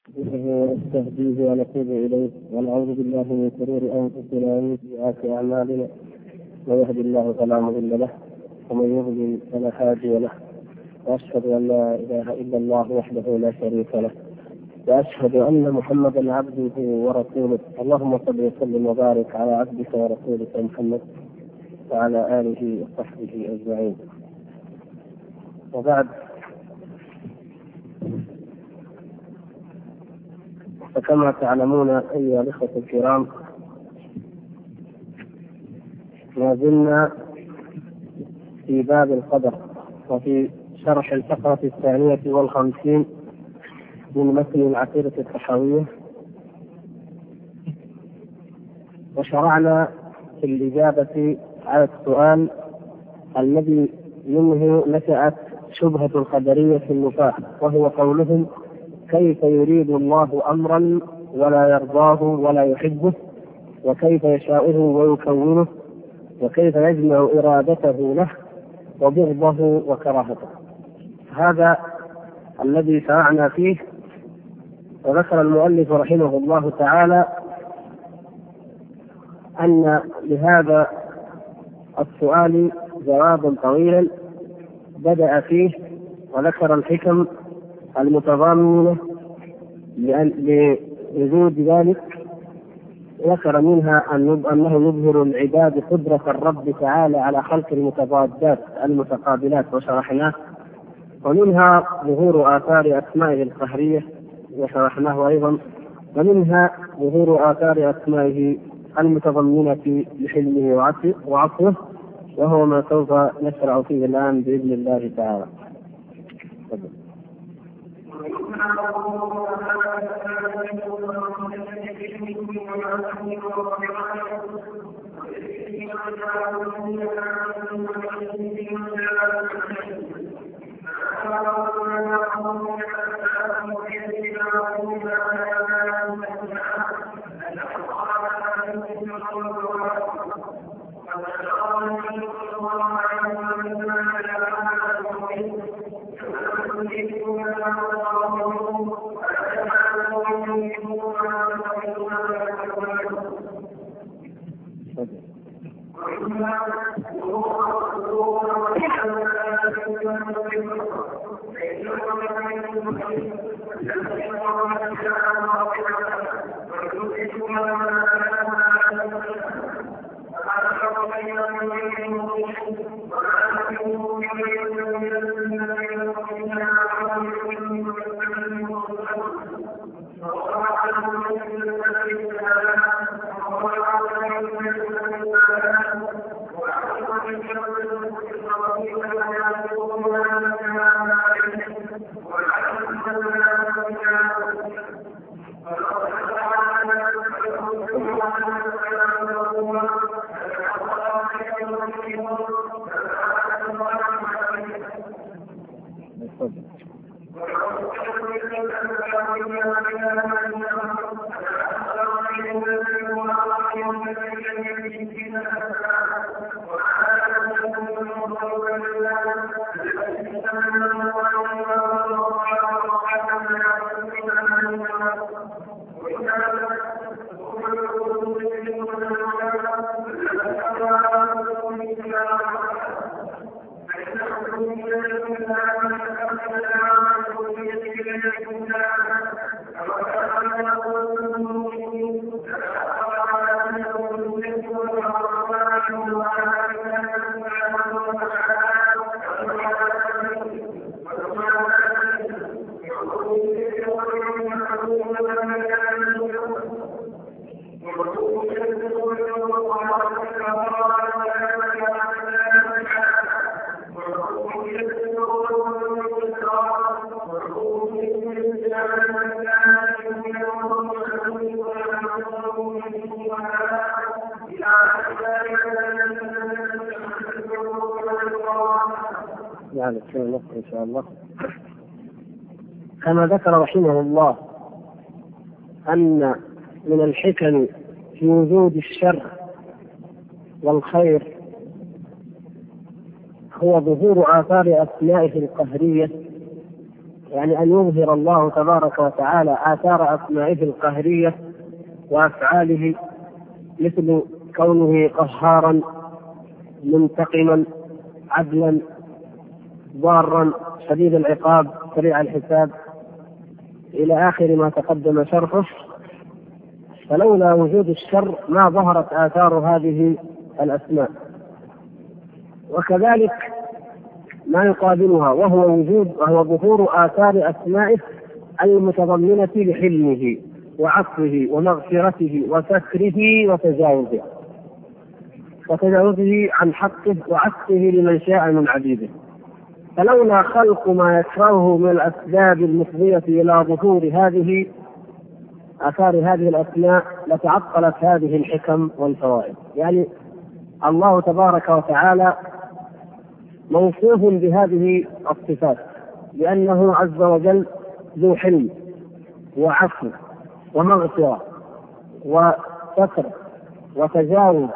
ونستهديه ونتوب إليه ونعوذ بالله من شرور أنفسنا ومن سيئات أعمالنا، من يهد الله فلا مضل له ومن يضلل فلا هادي له، وأشهد أن لا إله إلا الله وحده لا شريك له، وأشهد أن محمدا عبده ورسوله. اللهم صل وسلم وبارك على عبدك ورسولك محمد وعلى آله وصحبه أجمعين. وبعد، فكما تعلمون أيها الأخوة الكرام، ما زلنا في باب القدر وفي شرح الفقرة 52 من متن العقيدة الطحاوية، وشرعنا في الإجابة على السؤال الذي منه نشأت شبهة القدرية النفاة، وهو قولهم: كيف يريد الله أمرا ولا يرضاه ولا يحبه، وكيف يشاؤه ويكونه، وكيف يجمع إرادته له وبغضه وكراهته. هذا الذي شرعنا فيه. وذكر المؤلف رحمه الله تعالى أن لهذا السؤال جوابا طويلا بدأ فيه، وذكر الحكم المتضامنة لوجود ذلك. ذكر منها أنه يظهر العباد قدرة الرب تعالى على خلق المتضادات المتقابلات، وشرحناه. ومنها ظهور آثار أسمائه القهرية، وشرحناه أيضا. ومنها ظهور آثار أسمائه المتضمنة لحلمه وعفوه، وهو ما سوف نشرع فيه الآن بإذن الله تعالى. إن شاء الله. كما ذكر رحمه الله أن من الحكم في وجود الشر والخير هو ظهور آثار أسمائه القهرية يعني أن يظهر الله تبارك وتعالى آثار أسمائه القهرية وأفعاله، مثل كونه قهارا منتقما عدلا ضارا شديد العقاب سريع الحساب إلى آخر ما تقدم شرحه. فلولا وجود الشر ما ظهرت آثار هذه الأسماء. وكذلك ما يقابلها وهو ظهور آثار أسمائه المتضمنة لحلمه وعفوه ومغفرته وستره وتجاوزه عن حقه وعفوه لمن شاء من عبيده. فلولا خلق ما يكرهه من الأسباب المفضية إلى ظهور آثار هذه الأسماء لتعطلت هذه الحكم والفوائد. يعني الله تبارك وتعالى موصوف بهذه الصفات لأنه عز وجل ذو حلم وعفو ومغفرة وستر وتجاوز،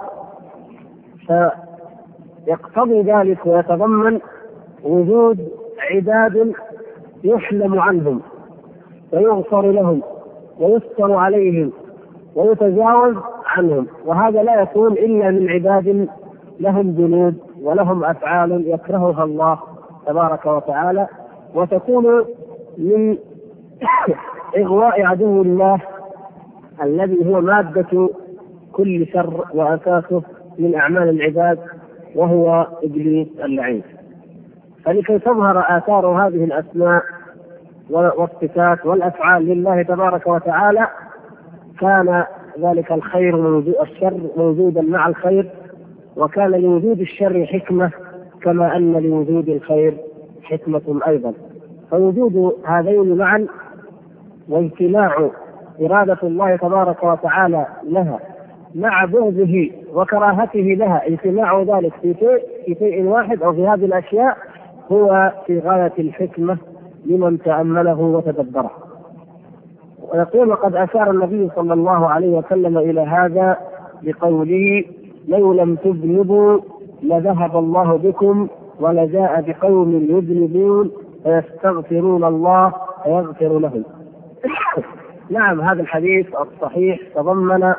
فيقتضي ذلك ويتضمن وجود عباد يحلم عنهم ويغفر لهم ويستر عليهم ويتجاوز عنهم، وهذا لا يكون إلا من عباد لهم ذنوب ولهم أفعال يكرهها الله تبارك وتعالى، وتكون من إغواء عدو الله الذي هو مادة كل شر وأساسه من أعمال العباد وهو إبليس اللعين. فلكي تظهر آثار هذه الأسماء والصفات والأفعال لله تبارك وتعالى كان ذلك الشر موجودا مع الخير، وكان لوجود الشر حكمة كما أن لوجود الخير حكمة أيضا. فوجود هذين معا واجتماع إرادة الله تبارك وتعالى لها مع بغضه وكراهته لها، اجتماع ذلك في شيء واحد أو في هذه الأشياء هو في غاية الحكمة لمن تأمله وتدبره. ويقول قد أشار النبي صلى الله عليه وسلم إلى هذا بقوله: لو لم تذنبوا لذهب الله بكم ولجاء بقوم يذنبون فيستغفرون الله فيغفر لهم. نعم، هذا الحديث الصحيح تضمن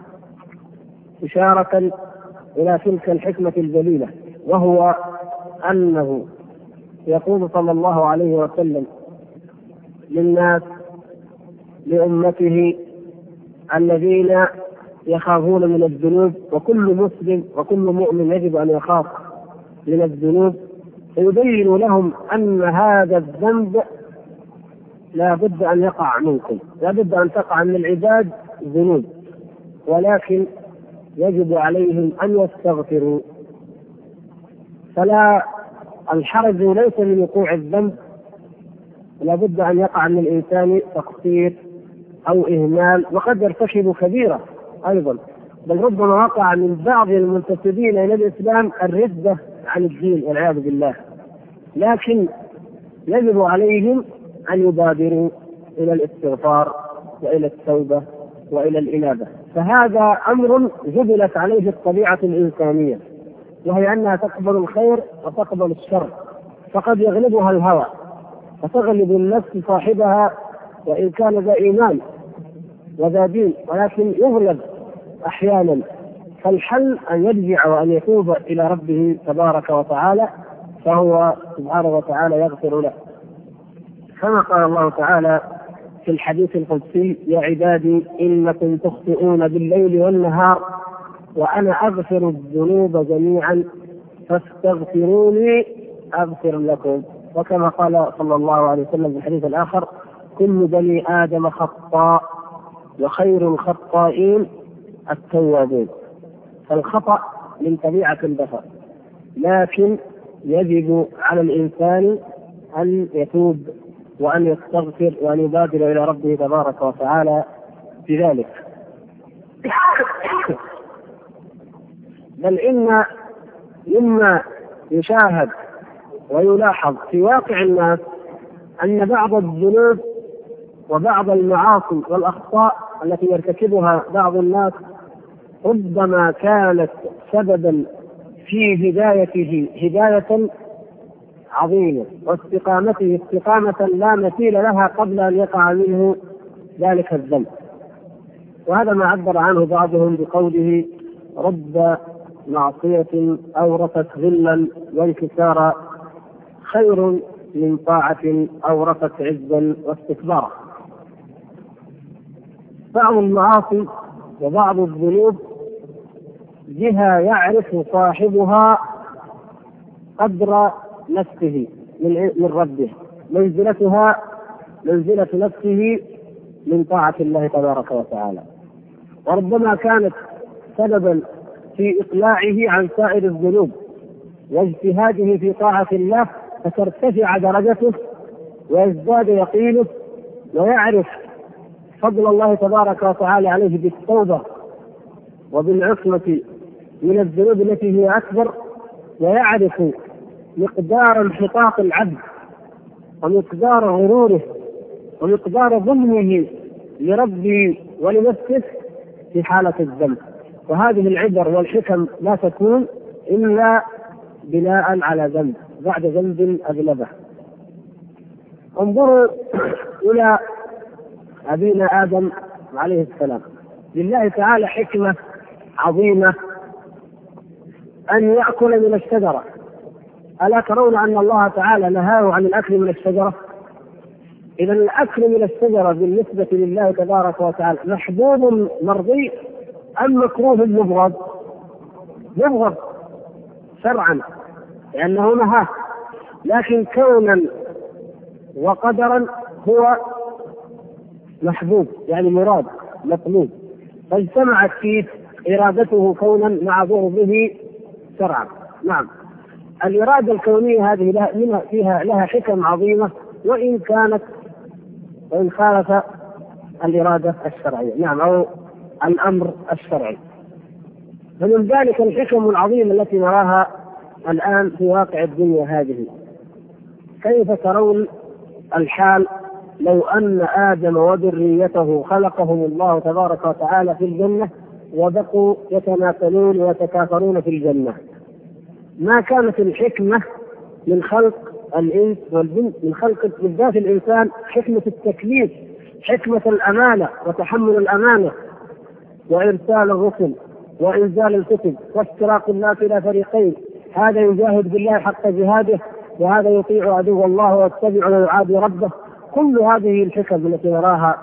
إشارة إلى تلك الحكمة الجليلة، وهو أنه يقول صلى الله عليه وسلم للناس لأمته الذين يخافون من الذنوب، وكل مسلم وكل مؤمن يجب أن يخاف من الذنوب، فيبين لهم أن هذا الذنب لا بد أن يقع منكم، لا بد أن تقع من العباد ذنوب، ولكن يجب عليهم أن يستغفروا. فلا الحرج ليس من وقوع الذنب، لا بد أن يقع من الإنسان تقصير أو إهمال، وقد يرتكب كبيرة أيضا، بل ربما وقع من بعض المنتسبين إلى الإسلام الردة عن الدين والعياذ بالله، لكن يجب عليهم أن يبادروا إلى الاستغفار وإلى التوبة وإلى الإنابة. فهذا أمر جبلت عليه الطبيعة الإنسانية، وهي أنها تقبل الخير وتقبل الشر، فقد يغلبها الهوى فتغلب النفس صاحبها وإن كان ذا إيمان وذا دين، ولكن يغلب أحيانا. فالحل أن يرجع وأن يتوب إلى ربه تبارك وتعالى، فهو سبحانه وتعالى يغفر له، كما قال الله تعالى في الحديث القدسي: يا عبادي إنكم تخطئون بالليل والنهار وأنا أغفر الذنوب جميعا فاستغفروني أغفر لكم. وكما قال صلى الله عليه وسلم في الحديث الآخر: كل بني آدم خطاء وخير الخطائين التوابون. فالخطأ من طبيعة البشر، لكن يجب على الإنسان أن يتوب وأن يستغفر وأن يبادر إلى ربه تبارك وتعالى بذلك. بل إن مما يشاهد ويلاحظ في واقع الناس أن بعض الذنوب وبعض المعاصي والأخطاء التي يرتكبها بعض الناس ربما كانت سببا في هدايته هداية عظيمة، واستقامته استقامة لا مثيل لها قبل أن يقع منه ذلك الذنب. وهذا ما عبر عنه بعضهم بقوله: رب معصية أورثت ذلا وانكسارا خير من طاعة أورثت عزا واستكبارا. بعض المعاصي وبعض الذنوب جهة يعرف صاحبها قدر نفسه من ربه، منزلتها منزلة نفسه من طاعة الله تبارك وتعالى، وربما كانت سببا في إقلاعه عن سائر الذنوب واجتهاده في طاعة الله، فترتفع درجته ويزداد يقينه ويعرف فضل الله تبارك وتعالى عليه بالتوبة وبالعصمة من الذنوب التي هي أكبر، ويعرف مقدار انحطاط العبد ومقدار غروره ومقدار ظلمه لربه ولنفسه في حالة الذنب. وهذه العبر والحكم لا تكون إلا بناء على ذنب بعد ذنب أذنبه. انظروا إلى أبينا آدم عليه السلام. لله تعالى حكمة عظيمة أن يأكل من الشجرة. ألا ترون أن الله تعالى نهاه عن الأكل من الشجرة؟ إذا الأكل من الشجرة بالنسبة لله تبارك وتعالى محبوب مرضي أم مكروه مبغض؟ مبغض شرعا لأنه نهاه، لكن كونا وقدرا هو محبوب، يعني مراد مطلوب، فاجتمعت فيه إرادته كونا مع بغضه شرعا. نعم، الإرادة الكونية هذه فيها لها حكم عظيمة وإن خالف الإرادة الشرعية، نعم، أو الأمر الشرعي. فمن ذلك الحكم العظيمة التي نراها الآن في واقع الدنيا هذه. كيف ترون الحال لو أن آدم وذريته خلقهم الله تبارك وتعالى في الجنة وبقوا يتناسلون ويتكاثرون في الجنة؟ ما كانت الحكمة من خلق الإنس والجن، من خلق بالذات الإنسان، حكمة التكليف، حكمة الأمانة وتحمل الأمانة وإرسال الرسل وإنزال الكتب وافتراق الناس إلى فريقين، هذا يجاهد بالله حق جهاده وهذا يطيع عدو الله ويتبع ويعادي ربه. كل هذه الحكم التي نراها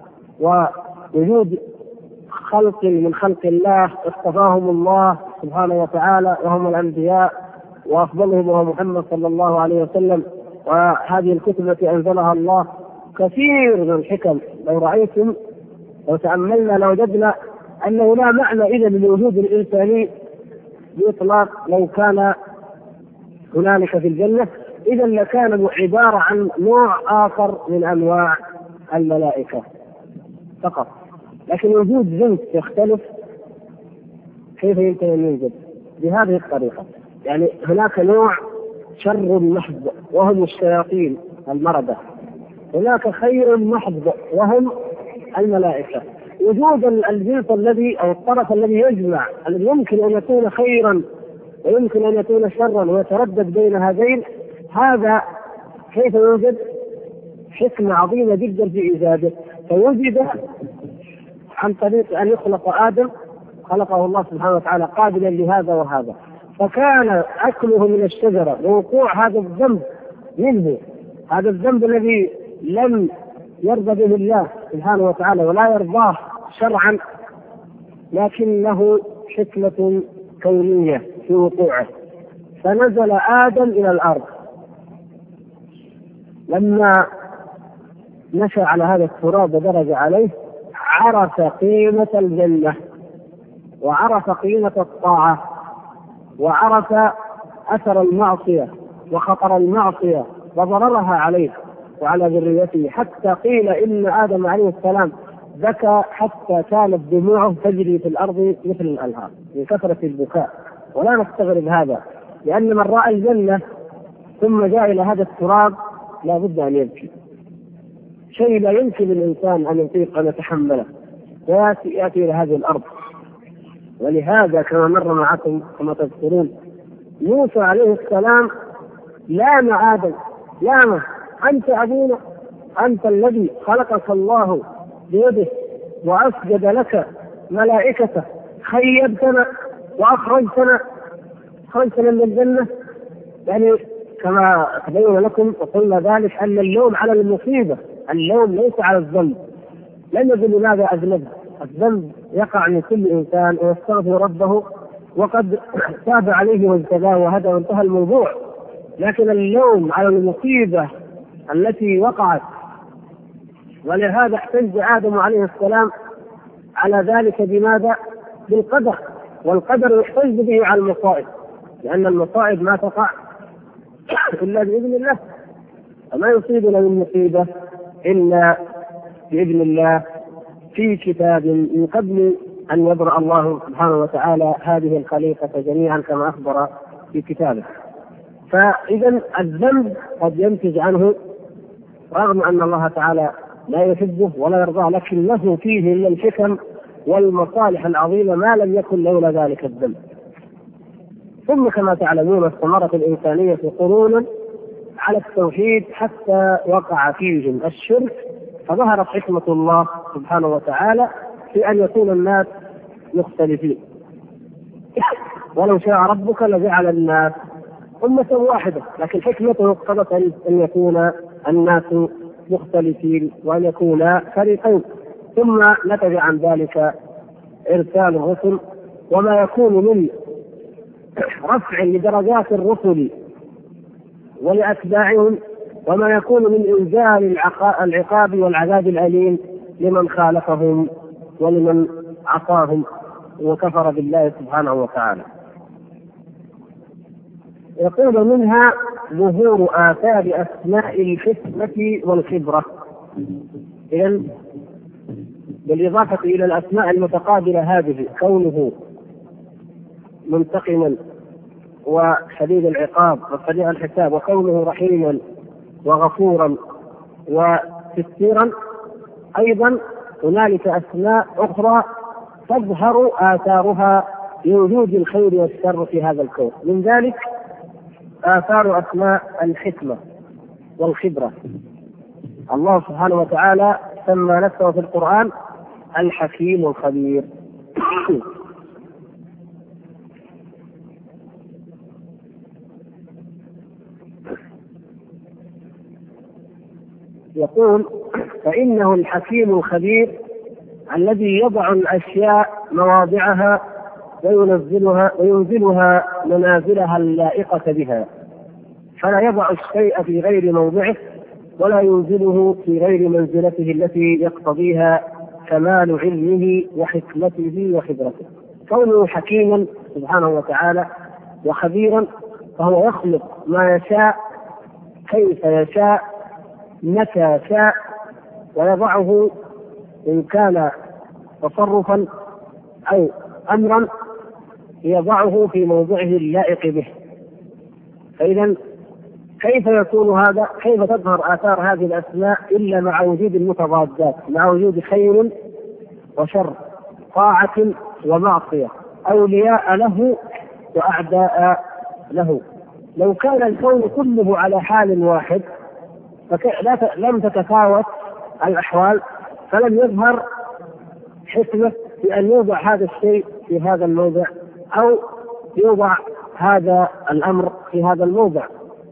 ووجود خلق من خلق الله اصطفاهم الله سبحانه وتعالى وهم الأنبياء وأفضلهم وهو محمد صلى الله عليه وسلم، وهذه الكتب التي أنزلها الله، كثير من الحكم لو رأيتم لو تأملنا لوجدنا أنه لا معنى إذا للوجود الإنساني بإطلاق لو كان هنالك في الجنة، إذا لكان عبارة عن نوع آخر من أنواع الملائكة فقط. لكن وجود جنس يختلف، كيف يمكن أن يوجد بهذه الطريقة؟ يعني هناك نوع شر محض وهم الشياطين المردة، هناك خير محض وهم الملائكة. وجود الجنس الذي أو الطرف الذي يجمع، الذي يمكن أن يكون خيرا ويمكن أن يكون شرا ويتردد بين هذين، هذا كيف يوجد؟ حكمة عظيمة جدا في إيجاده. فوجد عن طريق أن يخلق آدم، خلقه الله سبحانه وتعالى قابلا لهذا وهذا، فكان أكله من الشجرة ووقوع هذا الذنب منه، هذا الذنب الذي لم يرضى به الله سبحانه وتعالى ولا يرضاه شرعا، لكنه حكمة كونية في وقوعه. فنزل آدم إلى الأرض، لما نشأ على هذا التراب ودرج عليه عرف قيمة الجنة وعرف قيمة الطاعة وعرف أثر المعصية وخطر المعصية وضررها عليه وعلى ذريته، حتى قيل إن آدم عليه السلام بكى حتى كانت دموعه تجري في الأرض مثل الأنهار من كثرة البكاء. ولا نستغرب هذا، لأن من رأى الجنة ثم جاء إلى هذا التراب لا بد أن يبكي، شيء لا يمكن للإنسان أن يطيق أن يتحمله ويأتي إلى هذه الأرض. ولهذا كما مر معكم كما تذكرون موسى عليه السلام لام آدم لامه: أنت أبونا، أنت الذي خلقك الله بيده وأسجد لك ملائكته، خيبتنا وأخرجتنا من الجنة. يعني كما تبين لكم وقلنا ذلك أن اللوم على المصيبة، اللوم ليس على الذنب. لم يقل لماذا أذنب، الذنب يقع من كل إنسان ويستغفر ربه وقد تاب عليه واجتباه وهذا وانتهى الموضوع. لكن اللوم على المصيبة التي وقعت، ولهذا احتج آدم عليه السلام على ذلك بماذا؟ بالقدر، والقدر يحتج به على المصائب، لأن المصائب ما تقع إلا بإذن الله، وما يصيبنا من مصيبة إلا بإذن الله في كتاب من قبل أن يبرأ الله سبحانه وتعالى هذه الخليقة جميعا كما أخبر في كتابه. فإذا الذنب قد ينتج عنه رغم أن الله تعالى لا يحبه ولا يرضاه، لكن له فيه من الحكم والمصالح العظيمة ما لم يكن لولا ذلك الذنب. ثم كما تعلمون استمرت الإنسانية قرونا على التوحيد حتى وقع فيهم الشرك، فظهرت حكمة الله سبحانه وتعالى في أن يكون الناس مختلفين. ولو شاء ربك لجعل الناس أمة واحدة، لكن حكمته اقتضت أن يكون الناس مختلفين وأن يكون فريقين. ثم نتج عن ذلك إرسال الرسل، وما يكون من رفع لدرجات الرسل ولأتباعهم، وما يكون من إنزال العقاب والعذاب الأليم لمن خالفهم ولمن عصاهم وكفر بالله سبحانه وتعالى. يقول منها ظهور آثار أسماء الحكمة والخبرة. إذن بالإضافة إلى الأسماء المتقابلة هذه، كونه منتقما وشديد العقاب وسريع الحساب، وكونه رحيما وغفورا وستيرا، أيضا هنالك أسماء أخرى تظهر آثارها لوجود الخير والشر في هذا الكون. من ذلك آثار أسماء الحكمة والخبرة. الله سبحانه وتعالى سمى نفسه في القرآن الحكيم الخبير. يقول: فإنه الحكيم الخبير الذي يضع الأشياء مواضعها وينزلها منازلها اللائقة بها، فلا يضع الشيء في غير موضعه ولا ينزله في غير منزلته التي يقتضيها كمال علمه وحكمته وخبرته. كونه حكيما سبحانه وتعالى وخبيرا، فهو يخلق ما يشاء كيف يشاء متى شاء، ويضعه إن كان تصرفا أو أمرا يضعه في موضعه اللائق به. فإذا كيف يكون هذا؟ كيف تظهر آثار هذه الأسماء إلا مع وجود المتضادات، مع وجود خير وشر، طاعة ومعصية، أولياء له وأعداء له. لو كان الكون كله على حال واحد لم تتفاوت الأحوال، فلم يظهر حكمة في أن يوضع هذا الشيء في هذا الموضع أو يوضع هذا الأمر في هذا الموضع.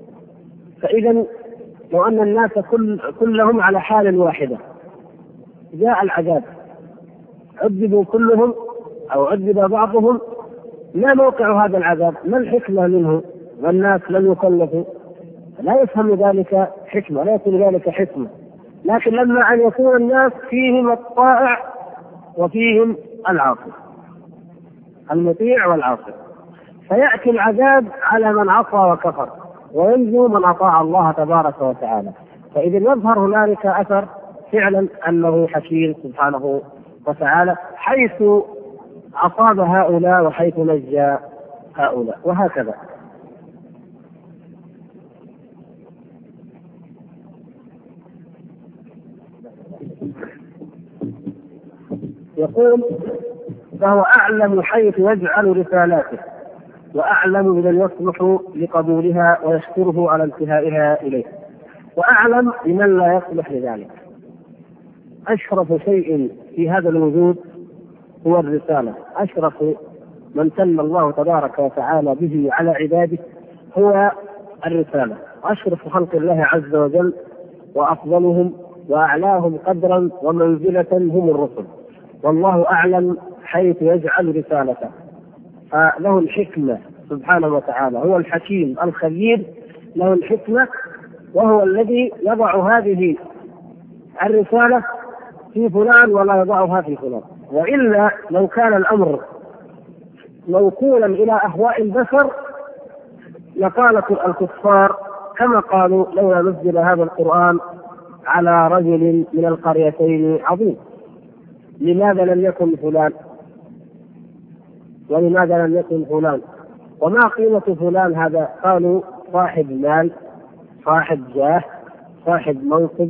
فإذا لو أن الناس كلهم على حال واحدة جاء العذاب، عذبوا كلهم أو عذب بعضهم، ما موقع هذا العذاب؟ ما الحكمة منه؟ والناس لم يكلفوا، لا يفهم ذلك حكمة، لا يكون ذلك حكمة. لكن لما أن يكون الناس فيهم الطائع وفيهم العاصي، المطيع والعاصي، فيأتي العذاب على من عصى وكفر وينجو من أطاع الله تبارك وتعالى. فإذا يظهر هنالك أثر فعلا أنه حكيم سبحانه وتعالى، حيث أصاب هؤلاء وحيث نجى هؤلاء، وهكذا. يقول: فهو أعلم حيث يجعل رسالاته وأعلم بمن يصلح لقبولها ويشكره على انتهائها إليه، وأعلم بمن لا يصلح لذلك. أشرف شيء في هذا الوجود هو الرسالة. أشرف من سمى الله تبارك وتعالى به على عباده هو الرسالة. أشرف خلق الله عز وجل وأفضلهم وأعلاهم قدرا ومنزلة هم الرسل، والله أعلم حيث يجعل رسالته، فله الحكمة سبحانه وتعالى. هو الحكيم الخبير، له الحكمة، وهو الذي يضع هذه الرسالة في فلان ولا يضعها في فلان. وإلا لو كان الأمر موكولا إلى أهواء البشر لقالت الكفار كما قالوا لولا نزل هذا القرآن على رجل من القريتين عظيم، لماذا لم يكن فلان ولماذا لم يكن فلان؟ وما قيمة فلان هذا؟ قالوا صاحب مال، صاحب جاه، صاحب منصب،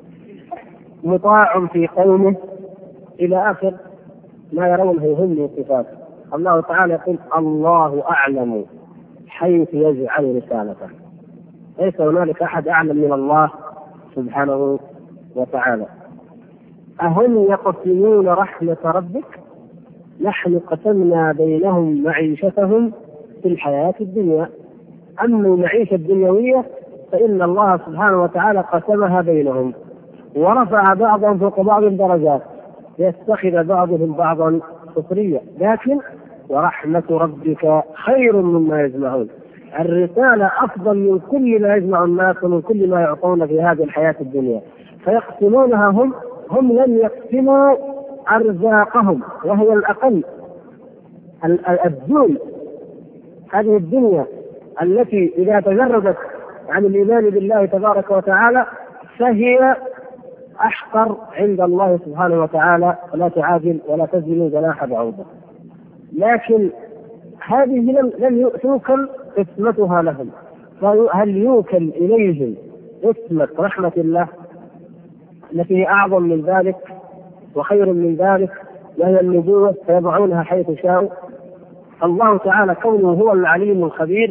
مطاع في قومه، إلى آخر ما يرونه هم من صفات. الله تعالى يقول الله أعلم حيث يجعل رسالته. ليس هنالك أحد أعلم من الله سبحانه وتعالى. أهم يقسمون رحمة ربك؟ نحن قسمنا بينهم معيشتهم في الحياة الدنيا. أما المعيشة الدنيوية فإن الله سبحانه وتعالى قسمها بينهم ورفع بعضهم فوق بعض الدرجات ليتخذ بعضهم بعضا سخريا، لكن ورحمة ربك خير مما يجمعون. الرسالة أفضل من كل ما يجمع الناس ومن كل ما يعطون في هذه الحياة الدنيا، فيقسمونها هم لم يقسموا أرزاقهم وهي الأقل. الدون هذه الدنيا التي إذا تجردت عن الإيمان بالله تبارك وتعالى فهي أحقر عند الله سبحانه وتعالى، ولا تعادل ولا تزن جناح بعوضة. لكن هذه لم توكل قسمتها لهم، فهل يوكل إليهم قسمة رحمة الله التي هي أعظم من ذلك وخير من ذلك وهي النبوة فيضعونها حيث شاءوا؟ الله تعالى كونه هو العليم الخبير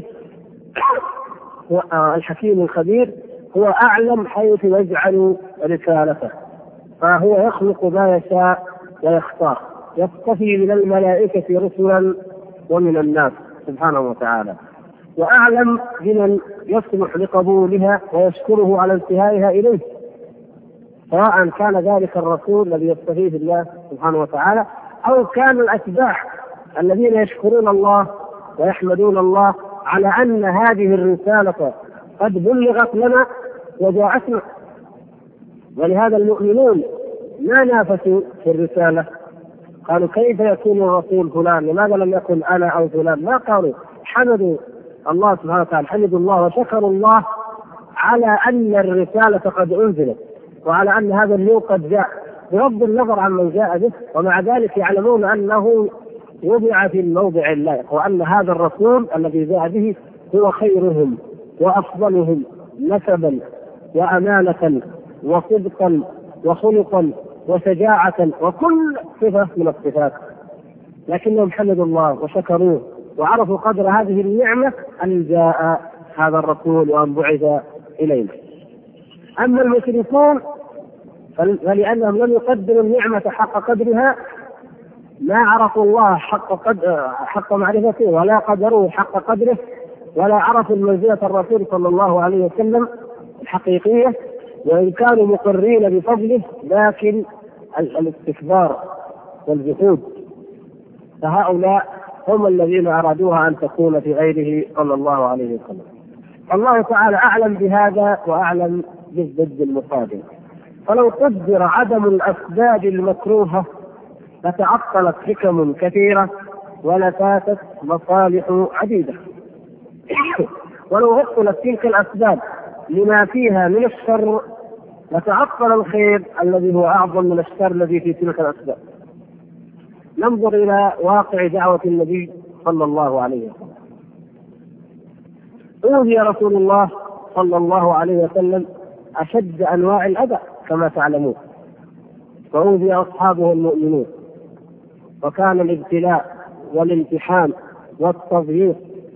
الحكيم الخبير هو أعلم حيث يجعل رسالته، فهو يخلق ما يشاء ويختار، يصطفي من الملائكة رسلا ومن الناس سبحانه وتعالى، وأعلم بمن يصلح لقبولها ويشكره على انتهائها إليه، سواء كان ذلك الرسول الذي يصطفيه الله سبحانه وتعالى أو كان الأتباع الذين يشكرون الله ويحمدون الله على أن هذه الرسالة قد بلغت لنا وجاءتنا. ولهذا المؤمنون ما نافسوا في الرسالة، قالوا كيف يكون الرسول فلان، لماذا لم يكن أنا أو فلان؟ ما قالوا، حمدوا الله سبحانه وتعالى، حمدوا الله وشكروا الله على أن الرسالة قد أنزلت وعلى أن هذا النور قد جاء، بغض النظر عن من جاء به، ومع ذلك يعلمون أنه وضع في الموضع اللائق، وأن هذا الرسول الذي جاء به هو خيرهم وأفضلهم نسبا وأمانة وصدقا وخلقا وشجاعة وكل صفة من الصفات، لكنهم حمدوا الله وشكروه وعرفوا قدر هذه النعمة أن جاء هذا الرسول وأن بعث إلينا. أما المشركون فلأنهم لم يقدروا النعمة حق قدرها ما عرفوا الله حق معرفته ولا قدروه حق قدره ولا عرفوا المنزلة الرسول صلى الله عليه وسلم الحقيقية، وإن كانوا مقرين بفضله لكن الاستكبار والجحود، فهؤلاء هم الذين أرادوها أن تكون في غيره صلى الله عليه وسلم. الله تعالى أعلم بهذا وأعلم بالضد المقابل. فلو قدر عدم الأسباب المكروهة لتعطلت حكم كثيرة ولفاتت مصالح عديدة. ولو عطلت تلك الأسباب لما فيها من الشر لتعطل الخير الذي هو أعظم من الشر الذي في تلك الأسباب. ننظر إلى واقع دعوة النبي صلى الله عليه وسلم. أوذي رسول الله صلى الله عليه وسلم أشد أنواع الأذى كما تعلمون، وأوذي أصحابه المؤمنون، وكان الابتلاء والامتحان والتضييق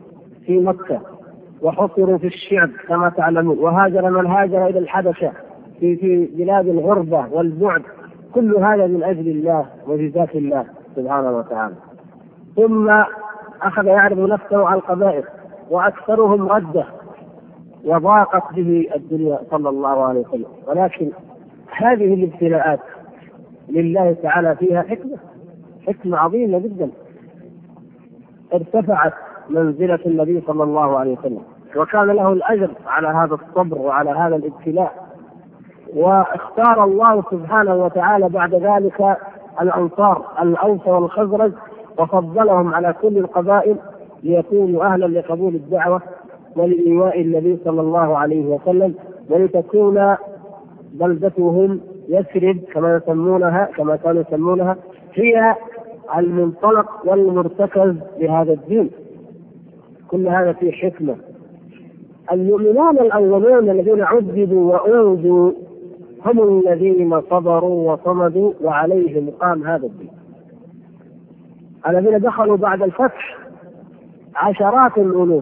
في مكة وحصروا في الشعب كما تعلمون، وهاجر من هاجر إلى الحبشة في بلاد الغربة والبعد، كل هذا من أجل الله وجزاة الله سبحانه وتعالى. ثم أخذ يعرض نفسه على القبائل وأكثرهم ردة وضاقت به الدنيا صلى الله عليه وسلم. ولكن هذه الابتلاءات لله تعالى فيها حكمة عظيمة جدا. ارتفعت منزلة النبي صلى الله عليه وسلم، وكان له الأجر على هذا الصبر وعلى هذا الابتلاء. واختار الله سبحانه وتعالى بعد ذلك الأنصار الأوس والخزرج وفضلهم على كل القبائل ليكونوا أهلا لقبول الدعوة ولإيواء النبي صلى الله عليه وسلم، ولتكون بلدتهم يثرب كما كانوا يسمونها هي المنطلق والمرتكز لهذا الدين. كل هذا فيه حكمة. المؤمنون الأولون الذين عذبوا وأوذوا هم الذين صبروا وصمدوا وعليهم قام هذا الدين. الذين دخلوا بعد الفتح عشرات الألوف،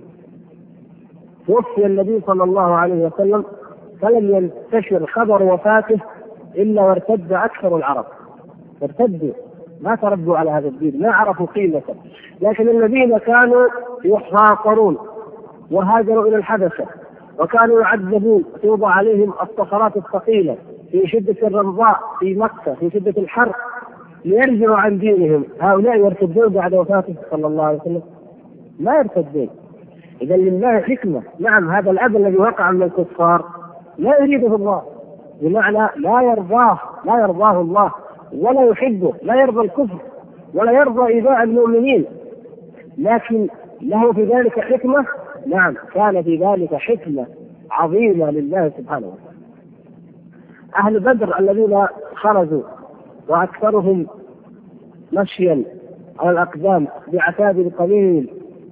توفي النبي صلى الله عليه وسلم فلم ينتشر خبر وفاته إلا وارتد أكثر العرب، ارتدوا ما تربوا على هذا الدين، ما عرفوا قيمته. لكن الذين كانوا يحاصرون وهاجروا إلى الحبشة وكانوا يعذبون توضع عليهم الصخرات الثقيلة في شدة الرمضاء في مكة في شدة الحر ليرجعوا عن دينهم، هؤلاء يرتدون بعد وفاته صلى الله عليه وسلم؟ ما يرتدون. إذا لله حكمة. نعم، هذا الأذى الذي وقع من الكفار لا يريده الله، بمعنى لا يرضاه الله ولا يحبه، لا يرضى الكفر ولا يرضى إيذاء المؤمنين، لكن له في ذلك حكمة. نعم، كان في ذلك حكمة عظيمة لله سبحانه وتعالى. أهل بدر الذين خرجوا وأكثرهم مشيا على الأقدام بعتاد قليل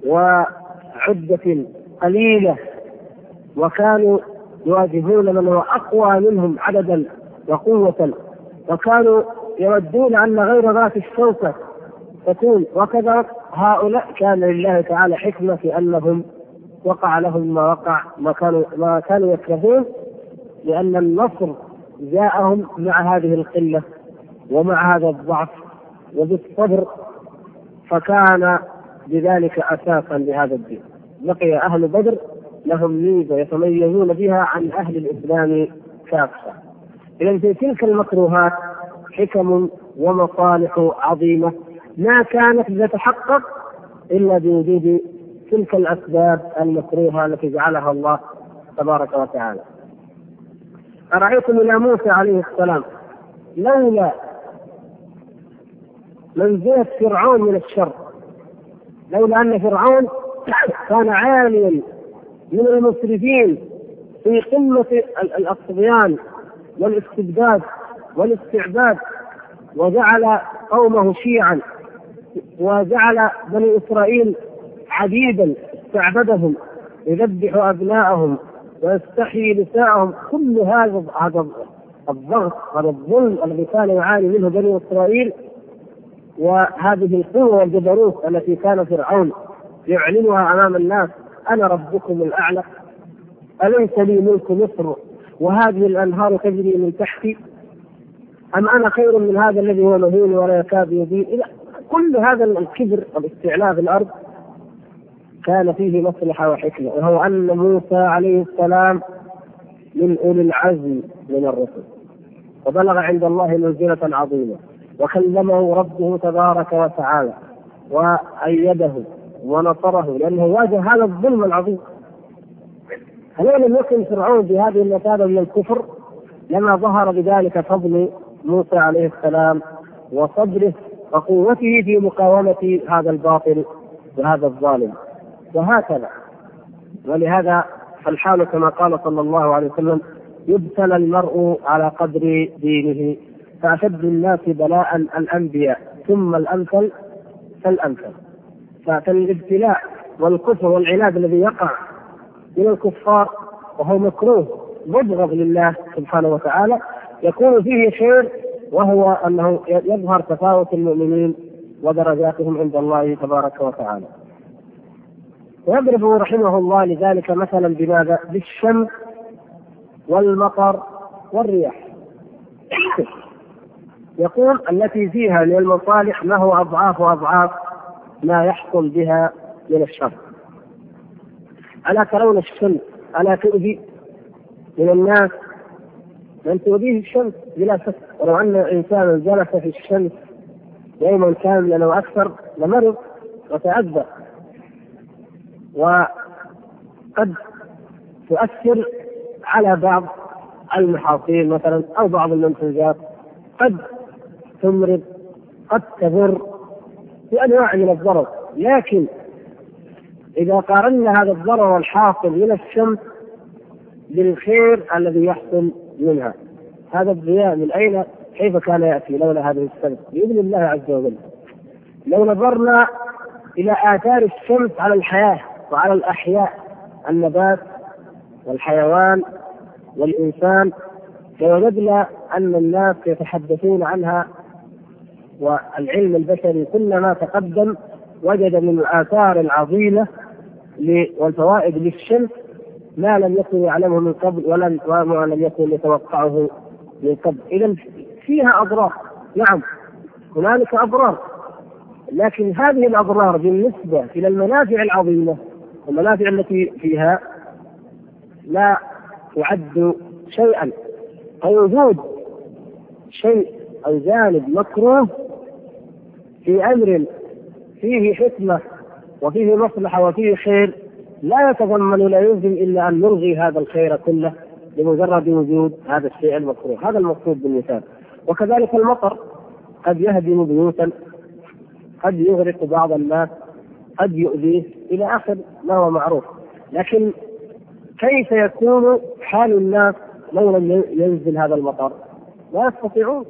وعدة قليلة، وكانوا يواجهون من هو أقوى منهم عددا وقوة، وكانوا يودون أن غير ذات الشوكة تكون، وكذا هؤلاء كان لله تعالى حكمة في أنهم وقع لهم ما وقع، ما كانوا يكرهون، لأن النصر جاءهم مع هذه القلة ومع هذا الضعف وبالصبر، فكان بذلك أساسا لهذا الدين. بقي أهل بدر لهم ميزة يتميزون بها عن أهل الإسلام كافة. إذن في تلك المكروهات حكم ومصالح عظيمة ما كانت تتحقق إلا بوجود تلك الأسباب المكروهة التي جعلها الله تبارك وتعالى. أرأيتم إلى موسى عليه السلام لولا منزلة فرعون من الشر، لولا أن فرعون كان عاليا من المسرفين في قمة الطغيان والاستبداد والاستعباد، وجعل قومه شيعا وجعل بني إسرائيل عبيدا استعبدهم يذبح أبناءهم ويستحيي نساءهم. كل هذا الضغط، هذا الظلم الذي كان يعاني منه بني إسرائيل، وهذه القوة والجبروت التي كان فرعون يعلنها أمام الناس: أنا ربكم الأعلى، أليس لي ملك مصر وهذه الأنهار تجري من تحتي، أم أنا خير من هذا الذي هو مهين ولا يكاد يبين. إلى كل هذا الكبر والاستعلاء في الأرض كان فيه مصلحة وحكمة، وهو أن موسى عليه السلام من أولي العزم من الرسل، وبلغ عند الله منزلة عظيمة، وكلمه ربه تبارك وتعالى وأيده ونصره، لأنه واجه هذا الظلم العظيم. هل لم يكن فرعون بهذه المثابة من الكفر لما ظهر بذلك فضل موسى عليه السلام وصبره وقوته في مقاومة هذا الباطل وهذا الظالم. وهكذا، ولهذا الحال كما قال صلى الله عليه وسلم: يبتلى المرء على قدر دينه، فأشد الناس بلاء الأنبياء ثم الأمثل فالأمثل. فالابتلاء والكفر والعناد الذي يقع من الكفار وهو مكروه مبغض لله سبحانه وتعالى يكون فيه خير، وهو أنه يظهر تفاوت المؤمنين ودرجاتهم عند الله تبارك وتعالى. ويضرب رحمه الله لذلك مثلا بماذا؟ بالشمس والمطر والرياح. يقول التي فيها من المصالح ما هو أضعاف ما يحصل بها من الشر. ألا ترون الشمس ألا تؤذي من الناس من تؤذيه الشمس بلا شك، ولو أن إنسانا جلس في الشمس يوما كاملا أو أكثر لمرض وتأذى، وقد تؤثر على بعض المحاصيل مثلا أو بعض المنتجات، قد تمرض قد تضر بأنواع من الضرر. لكن إذا قارنا هذا الضرر الحاصل من الشمس بالخير الذي يحصل منها، هذا الضياء من أين كيف كان يأتي لولا هذه الشمس؟ بإذن الله عز وجل. لو نظرنا إلى آثار الشمس على الحياة وعلى الأحياء، النبات والحيوان والإنسان، فوجدنا أن الناس يتحدثون عنها، والعلم البشري كلما تقدم وجد من الآثار العظيمة والفوائد للشمس ما لم يكن يعلمه من قبل وما لم يكن يتوقعه من قبل. إذن فيها أضرار، نعم هنالك أضرار، لكن هذه الأضرار بالنسبة إلى المنافع العظيمة والمنافع التي فيها لا تعد شيئا. أو وجود شيء أو جانب مكروه في أمر فيه حكمة وفيه مصلحة وفيه خير لا يتضمن لا يلزم إلا أن نلغي هذا الخير كله لمجرد وجود هذا الشيء المكروه. هذا المقصود بالمثال. وكذلك المطر قد يهدم بيوتا، قد يغرق بعض الناس، قد يؤذيه إلى آخر ما هو معروف. لكن كيف يكون حال الناس لو لم ينزل هذا المطر؟ لا يستطيعون.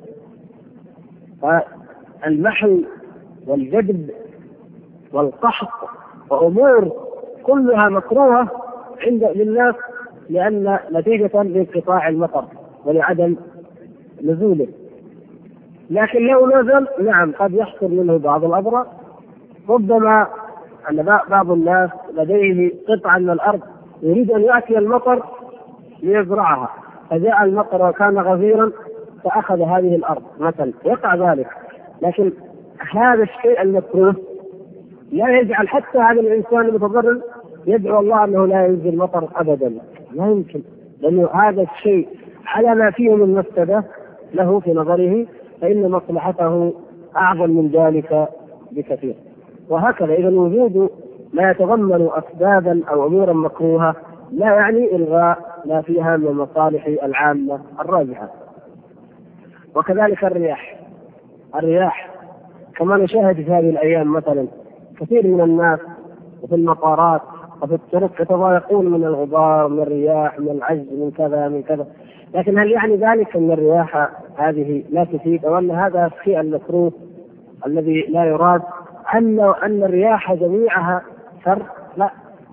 فالمحو والجدب والقحط وأمور كلها مكروهة للناس لأن نتيجة لانقطاع المطر ولعدم نزوله. لكن لو نزل نعم قد يحصل منه بعض الأضرار. ربما أن بعض الناس لديه قطعة من الأرض يريد أن يأتي المطر ليزرعها، فجاء المطر وكان غزيرا فأخذ هذه الأرض مثلا، يقع ذلك. لكن هذا الشيء المكروه لا يجعل حتى هذا الإنسان المتضرر يدعو الله أنه لا ينزل مطر أبدا، لا يمكن، لأنه هذا الشيء على ما فيه من مفسدة له في نظره، فإن مصلحته أعظم من ذلك بكثير. وهكذا إذا وجود ما يتضمن أسبابا أو أمورا مكروهة لا يعني إلغاء ما فيها من المصالح العامة الراجحة. وكذلك الرياح كما نشاهد في هذه الأيام مثلا كثير من الناس وفي المطارات وفي الطرق يتضايقون من الغبار، من الرياح، من العجز، من كذا من كذا. لكن هل يعني ذلك أن الرياح هذه لا تفيد، أو أن هذا الشيء المكروه الذي لا يراد أن الرياح جميعها شر؟ لا.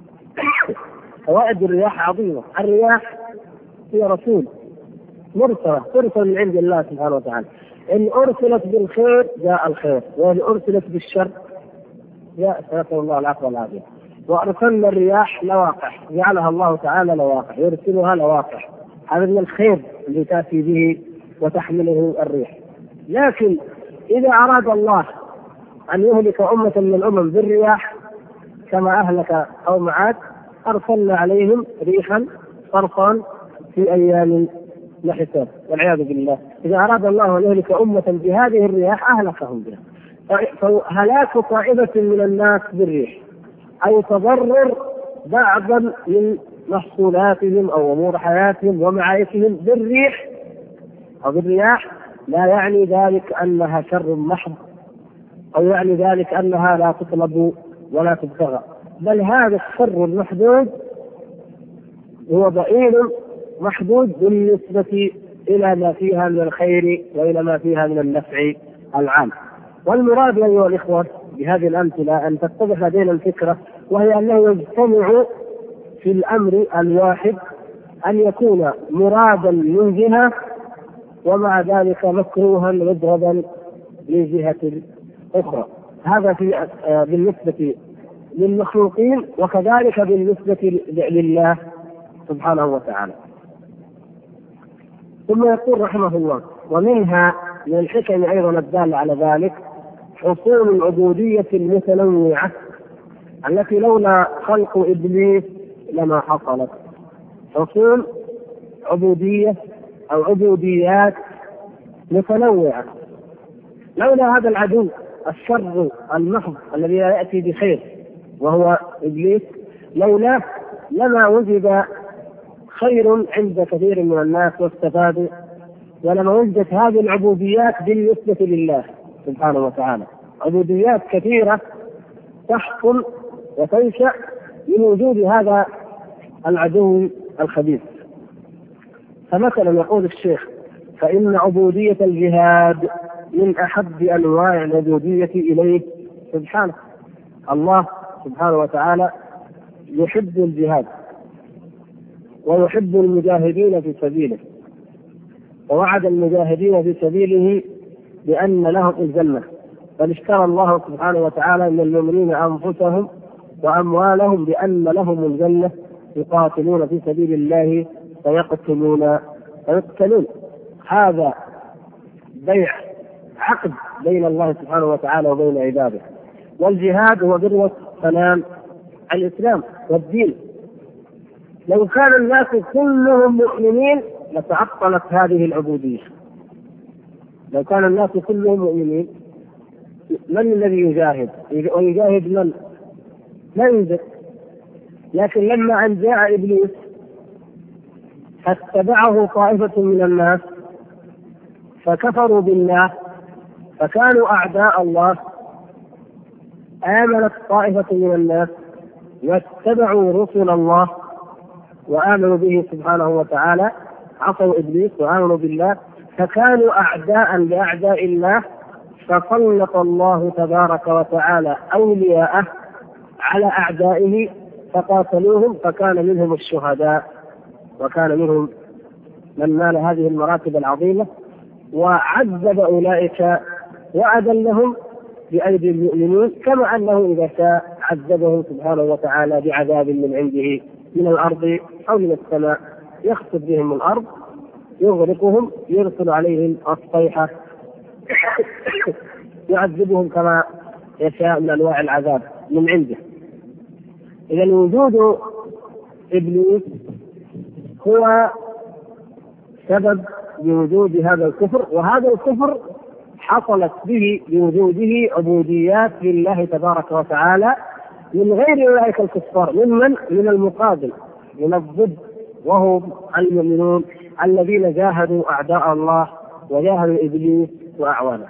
فوائد الرياح عظيمة. الرياح هي رسول مرسلة ترسل من عند الله سبحانه وتعالى. إن أرسلت بالخير جاء الخير، وإن أرسلت بالشر جاء سيطر الله العفو والعافية. وأرسلنا الرياح لواقح، جعلها الله تعالى لواقح، يرسلها لواقح. هذا من الخير اللي تأتي به وتحمله الريح. لكن إذا أراد الله أن يهلك أمة من الأمم بالرياح كما أهلك قوم عاد أرسلنا عليهم ريحا صرصا في أيام نحسات والعياذ بالله. إذا أراد الله أن يهلك أمة بهذه الرياح أهلكهم بها. فهلاك طائفة من الناس بالريح أو تضرر بعضا من محصولاتهم أو أمور حياتهم ومعايشهم بالريح أو بالرياح لا يعني ذلك أنها شر محض، أو يعني ذلك أنها لا تطلب ولا تبتغى، بل هذا الشر المحدود هو ضئيل محدود بالنسبة إلى ما فيها من الخير وإلى ما فيها من النفع العام. والمراد أيها الإخوة بهذه الأمثلة أن تتضح لدينا الفكرة، وهي أنه يجتمع في الأمر الواحد أن يكون مرادا من جهة ومع ذلك مكروها مضردا من جهة أخرى. هذا بالنسبة للمخلوقين وكذلك بالنسبة لله سبحانه وتعالى. ثم يقول رحمه الله: ومنها من الحكم أيضا الدالة على ذلك حصول العبودية المتنوعة التي لولا خلق إبليس لما حصلت. حصول عبودية أو عبوديات متنوعة، لولا هذا العدو الشر المحض الذي لا يأتي بخير وهو إبليس، لولا لما وجد خير عند كثير من الناس واستفادوا، ولما وجدت هذه العبوديات بالنسبة لله سبحانه وتعالى. عبوديات كثيرة تحصل وتنشأ من وجود هذا العدو الخبيث. فمثلا يقول الشيخ: فإن عبودية الجهاد من أحب أنواع العبودية إليه سبحانه. الله سبحانه وتعالى يحب الجهاد ويحب المجاهدين في سبيله، ووعد المجاهدين في سبيله بأن لهم الجنة، بل اشترى الله سبحانه وتعالى من المؤمنين أنفسهم وأموالهم بأن لهم الجنة يقاتلون في سبيل الله فيقتلون. هذا بيع عقد بين الله سبحانه وتعالى وبين عباده. والجهاد هو ذروة سنام الإسلام والدين. لو كان الناس كلهم مؤمنين لتعطلت هذه العبودية. لو كان الناس كلهم مؤمنين من الذي يجاهد؟ ويجاهد من؟ لا يوجد. لكن لما أن جاء إبليس فاتبعه طائفة من الناس فكفروا بالله فكانوا أعداء الله، آمنت طائفة من الناس واتبعوا رسل الله وآمنوا به سبحانه وتعالى، عصوا إبليس وآمنوا بالله فكانوا أعداء لأعداء الله، فسلط الله تبارك وتعالى أولياءه على أعدائه فقاتلوهم، فكان منهم الشهداء وكان منهم من نال هذه المراتب العظيمة، وعذب أولئك وأذلهم بأيدي المؤمنين، كما أنه إذا شاء عذبهم سبحانه وتعالى بعذاب من عنده من الأرض أو من السماء، يخسف بهم الأرض يغرقهم، يرسل عليهم الصيحة يعذبهم كما يشاء من أنواع العذاب من عنده. إذا وجود إبليس هو سبب لوجود هذا الكفر، وهذا الكفر حصلت به بوجوده عبوديات لله تبارك وتعالى من غير أولئك الكفار، من المقابل، من الضد، وهم المؤمنون الذين جاهدوا أعداء الله وجاهدوا إبليس وأعوانه.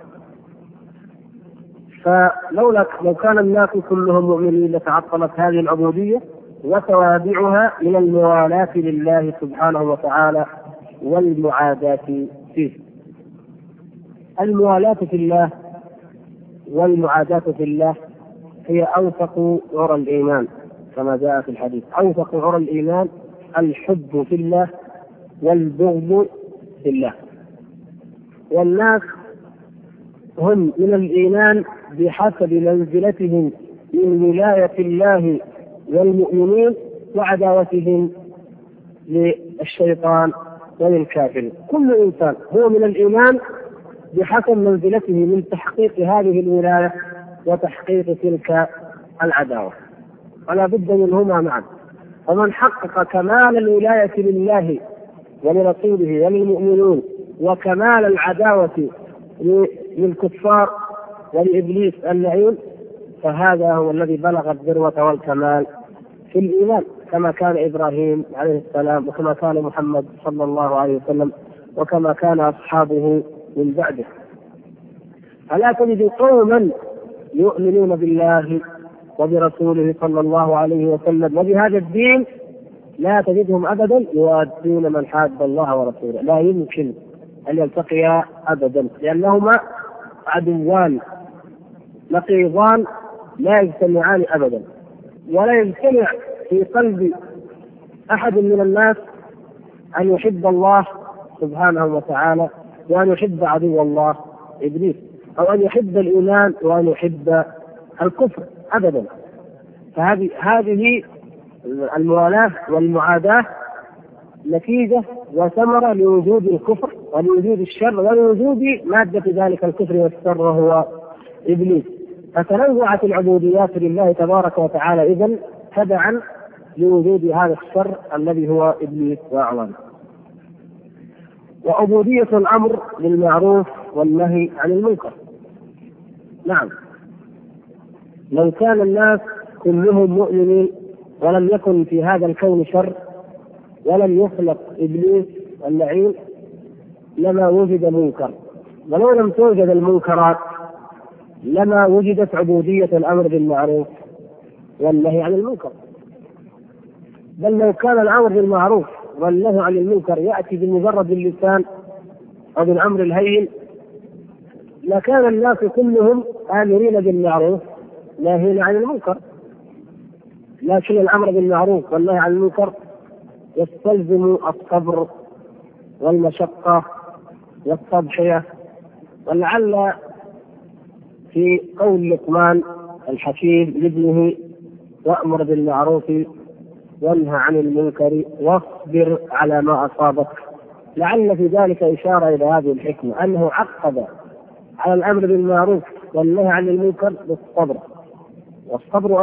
لو كان الناس كلهم مؤمنين لتعطلت هذه العبودية وتوابعها من الموالاة لله سبحانه وتعالى والمعاداة فيه. الموالاة في الله والمعاداة في الله هي أوثق عرى الإيمان كما جاء في الحديث. أوثق عرى الإيمان الحب في الله والبغض في الله. والناس هم من الإيمان بحسب منزلتهم من ولاية الله والمؤمنين وعداوتهم للشيطان وللكافر. كل إنسان هو من الإيمان بحسب منزلته من تحقيق هذه الولاية وتحقيق تلك العداوة، ولا بد منهما معا. ومن حقق كمال الولاية لله ولرسوله وللمؤمنين وكمال العداوة للكفار ولإبليس اللعين، فهذا هو الذي بلغ الذروة والكمال في الإيمان، كما كان إبراهيم عليه السلام، وكما كان محمد صلى الله عليه وسلم، وكما كان أصحابه من بعده. ألا تجد قوما يؤمنون بالله وبرسوله صلى الله عليه وسلم وبهذا الدين لا تجدهم أبدا يوادون من حاد الله ورسوله، لا يمكن أن يلتقيا أبدا، لأنهما عدوان نقيضان لا يجتمعان أبدا. ولا يجتمع في قلب أحد من الناس أن يحب الله سبحانه وتعالى وأن يحب عدو الله إبليس، أو أن يحب الإيمان وأن يحب الكفر أبدا. فهذه الموالاة والمعاداة نتيجة وثمرة لوجود الكفر ولوجود الشر ولوجود مادة ذلك الكفر والشر وهو إبليس. فتنوعت العبوديات لله تبارك وتعالى إذن تبعا لوجود هذا الشر الذي هو إبليس وأعوانه. وعبودية الأمر بالمعروف والنهي عن المنكر. نعم، لو كان الناس كلهم مؤمنين ولم يكن في هذا الكون شر ولم يخلق إبليس اللعين لما وجد منكر، ولو لم توجد المنكرات لما وجدت عبودية الأمر بالمعروف والنهي عن المنكر. بل لو كان الأمر بالمعروف والنهي عن المنكر يأتي بمجرد اللسان أو بالأمر الهين لكان الناس كلهم آمرين بالمعروف ناهين عن المنكر. لكن الأمر بالمعروف والنهي عن المنكر يستلزم الصبر والمشقة والتضحية. ولعل في قول لقمان الحكيم لابنه وأمر بالمعروف وانهى عن المنكر واصبر على ما أصابك، لعل في ذلك إشارة إلى هذه الحكمة أنه عقد على الأمر بالمعروف والنهي عن المنكر بالصبر، والصبر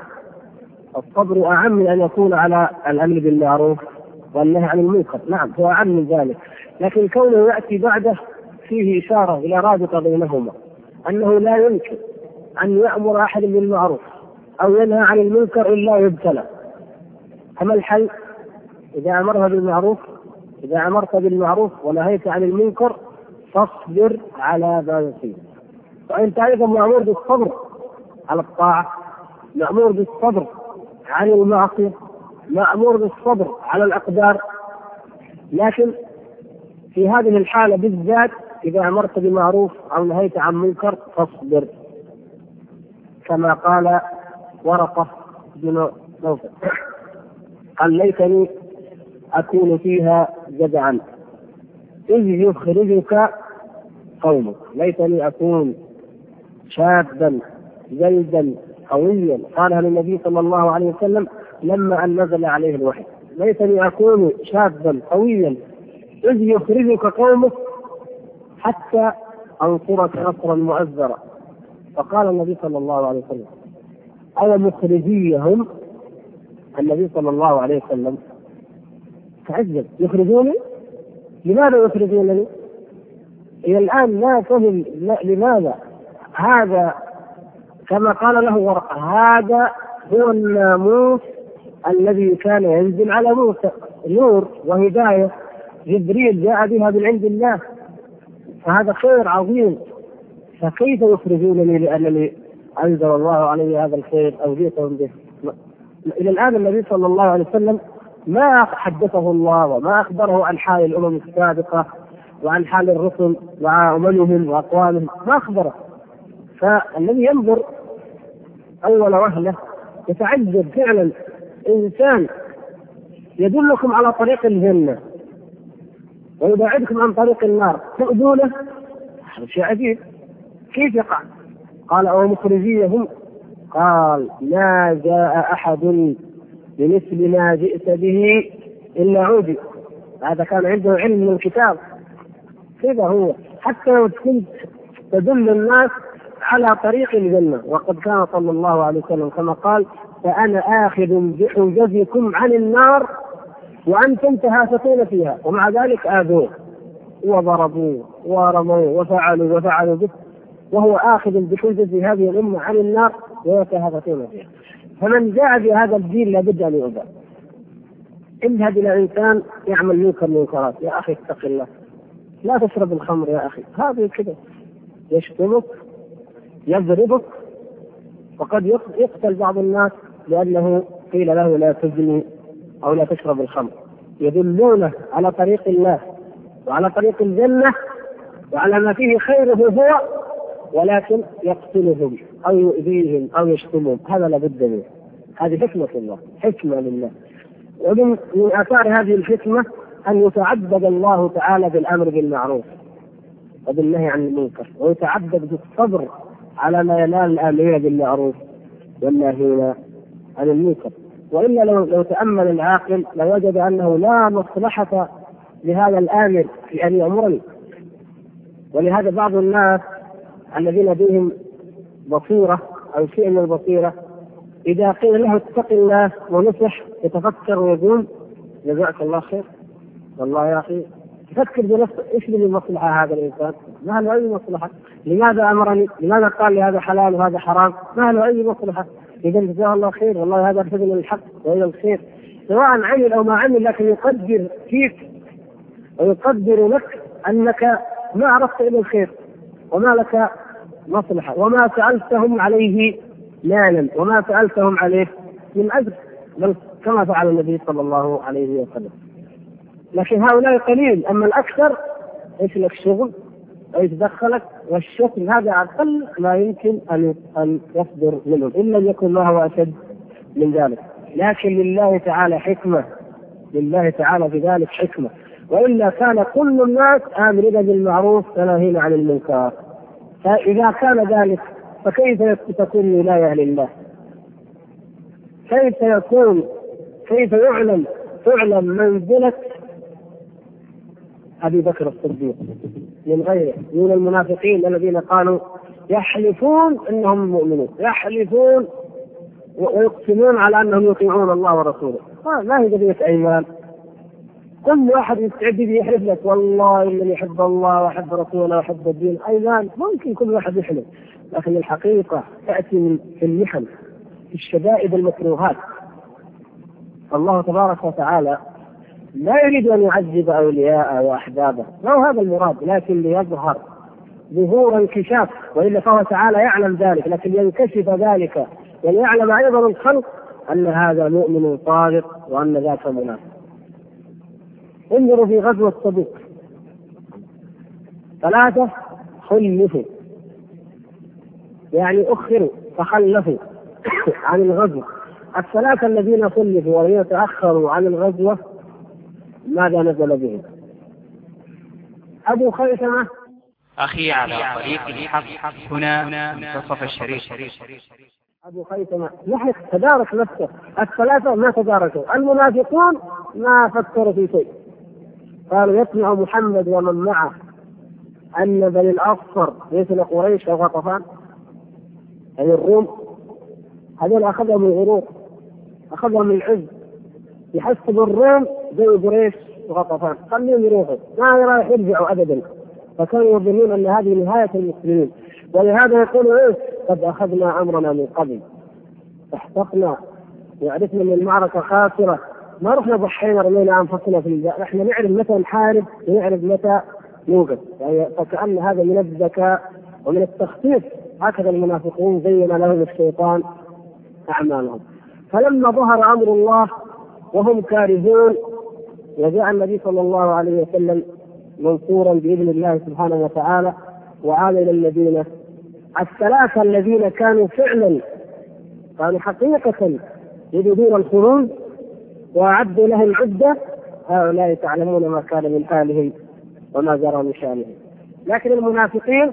أعم من أن يكون على الأمر بالمعروف والنهي عن المنكر. نعم، هو أعم من ذلك، لكن كونه يأتي بعده فيه إشارة إلى رابطة بينهما، أنه لا يمكن أن يأمر أحد بالمعروف أو ينهى عن المنكر إلا يبتلى. أما الحل إذا أمرت بالمعروف ونهيت عن المنكر فاصبر على ما يصيب. وأنت أيضا مأمور بالصبر على الطاعة، مأمور بالصبر عن المعصية، مأمور بالصبر على الأقدار. لكن في هذه الحالة بالذات إذا أمرت بمعروف أو نهيت عن منكر فاصبر، كما قال ورقة بن نوفل قال ليتني أكون فيها جدعا إذ يخرجك قومك. ليتني أكون شابا جلدا قويا، قالها للنبي صلى الله عليه وسلم لما أن نزل عليه الوحي. ليتني أكون شابا قويا إذ يخرجك قومك حتى أنصرك نصرا مؤزرا. فقال النبي صلى الله عليه وسلم أو مخرجيهم. النبي صلى الله عليه وسلم تعجب، يخرجوني؟ لماذا يخرجونني؟ إلى الآن لا فهم لماذا. هذا كما قال له ورقة هذا هو الناموس الذي كان ينزل على موسى، نور وهداية جبريل جاء بها من عند الله، فهذا خير عظيم، فكيف يخرجونني لأنني أنزل الله علي هذا الخير أو جئتهم به؟ إلى الآن النبي صلى الله عليه وسلم ما حدثه الله وما أخبره عن حال الأمم السابقة وعن حال الرسل مع أممهم وأقوامهم، ما أخبره. فالذي ينظر أول وهلة يتعجب فعلا، إنسان يدلكم على طريق الجنة ويبعدكم عن طريق النار تؤذونه، هذا شيء عجيب، كيف يقع؟ قال أو مخرجيهم، قال ما جاء أحد بمثل ما جئت به إلا عودي. هذا كان عنده علم من الكتاب، كذا هو حتى لو كنت تدل الناس على طريق الجنة. وقد كان صلى الله عليه وسلم كما قال فأنا آخذ بحجزكم عن النار وأنتم تهافتون فيها، ومع ذلك آذوه وضربوه ورموه وفعلوا به، وهو آخذ بحجز هذه الأمة عن النار ويتهافتون فيها. فمن جاء بهذا الدين لابد أن يؤذى. اذهب إلى إنسان يعمل منكرات، يا أخي اتق الله، لا تشرب الخمر يا أخي، هذا كده يشتمك يضربك، وقد يقتل بعض الناس لأنه قيل له لا تزني أو لا تشرب الخمر. يدلونه على طريق الله وعلى طريق الجنة وعلى ما فيه خيره هو، ولكن يقتلهم أو يؤذيهم أو يشتمهم، هذا لابد منه. هذه حكمة الله، حكمة لله. ومن آثار هذه الحكمة أن يتعبد الله تعالى بالأمر بالمعروف وبالنهي عن المنكر، ويتعبد بالصبر على ما ينال الآمرين بالمعروف والناهين عن المنكر. وإلا لو تأمل العاقل لوجد أنه لا مصلحة لهذا الآمر في أن يأمرني. ولهذا بعض الناس الذين بهم بصيرة أو شيء من البصيرة إذا قيل له اتق الله ونصح يتفكر ويقول جزاك الله خير، والله يا أخي تفكر بنفسك إيش اللي مصلحة هذا الإنسان؟ ما له أي مصلحة. لماذا أمرني؟ لماذا قال لي هذا حلال وهذا حرام؟ ما له أي مصلحة. إذا جزاه الله خير، والله هذا أرشدنا للحق وإلى الخير، سواء عمل أو ما عمل، لكن يقدر فيك ويقدر لك أنك ما أردت إلى الخير وما لك مصلحة، وما سألتهم عليه مالا وما سألتهم عليه من أجر، بل كما فعل النبي صلى الله عليه وسلم. لكن هؤلاء قليل، أما الأكثر إيش لك شغل أيش دخلك، والشكل هذا أقل ما يمكن أن يصدر منهم، إلا أن يكون ما هو أشد من ذلك. لكن لله تعالى حكمة، لله تعالى في ذلك حكمة، وإلا كان كل الناس آمرين بالمعروف وناهين عن المنكر. فإذا كان ذلك فكيف تكون ولاية لله؟ كيف تعلم منزلة أبي بكر الصديق من غيره من المنافقين الذين قالوا يحلفون أنهم مؤمنون، يحلفون ويقسمون على أنهم يطيعون الله ورسوله. ما هي قضية أيمان. كل واحد يستعد يحلف لك والله إنني يحب الله وأحب رسوله وأحب الدين. أيمان ممكن كل واحد يحلف، لكن الحقيقة تأتي في المحن، في الشدائد المكروهات. الله تبارك وتعالى لا يريد أن يعذب أولياءه وأحبابه، لا هذا المراد، لكن ليظهر ظهور انكشاف، وإلا فهو تعالى يعلم ذلك، لكن ينكشف ذلك وليعلم أيضا الخلق أن هذا مؤمن صادق وأن ذاك منافق. انظروا في غزوة تبوك 3 خلفوا، يعني أخروا فخلفوا عن الغزوة. ال3 الذين خلفوا ولم تأخروا عن الغزوة ماذا نزل بهم؟ أبو خيثمة أخي على طريق الحق هنا منتصف الشريف. أبو خيثمة نحن تدارك نفسه، ال3 ما تداركوا، المنافقون ما فكروا في شيء، قالوا يسمع محمد ومن معه أن بني الأصفر مثل قريش وغطفان، أي الروم، هذول أخذهم الغرور، أخذهم العز، يحسب الروم زي قريش وغطفان، خليهم يروحوا ما راح يرجعوا أبدا، فكانوا يظنون أن هذه نهاية المسلمين. ولهذا يقولوا إيه قد أخذنا أمرنا من قبل احتقنا وعرفنا أن المعركة خاسرة، ما رحنا ضحينا رمينا أنفسنا في الجاء، نحن نعرف متى نحارب ونعرف متى نوقف. يعني فكأن هذا من الذكاء ومن التخطيط، هكذا المنافقون زين لهم الشيطان أعمالهم. فلما ظهر أمر الله وهم كارهون وجاء النبي صلى الله عليه وسلم منصورا بإذن الله سبحانه وتعالى وعاد إلى المدينة، ال3 الذين كانوا فعلا كانوا حقيقة يريدون الخروج وأعدوا لهم عدة، هؤلاء تعلمون ما كان من حالهم وما جرى من شأنهم. لكن المنافقين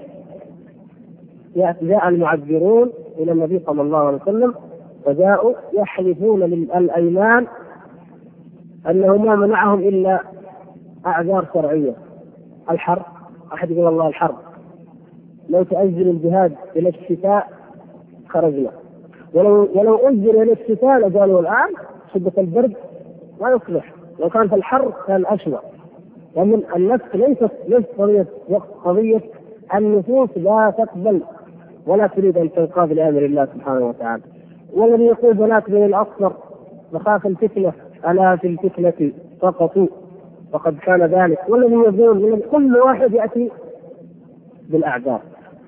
جاء المعذرون إلى النبي صلى الله عليه وسلم وجاءوا يحلفون للأيمان أنه ما منعهم إلا أعذار شرعية، الحرب، أحد يقول الله الحرب، لو تأجل الجهاد إلى الشتاء خرجنا، ولو أجل إلى الشتاء لقالوا الآن شدة البرد ما يصلح، لو كان في الحر كان أشوى. ومن النفس ليست قضية النفوس لا تقبل ولا تريد أن تنقاد لأمر الله سبحانه وتعالى. والذي يقول بنات بين الأصفر مخاف الفتنة ألا في الفتنة سقطوا وقد كان ذلك، والذي يقول كل واحد يأتي بالأعذار.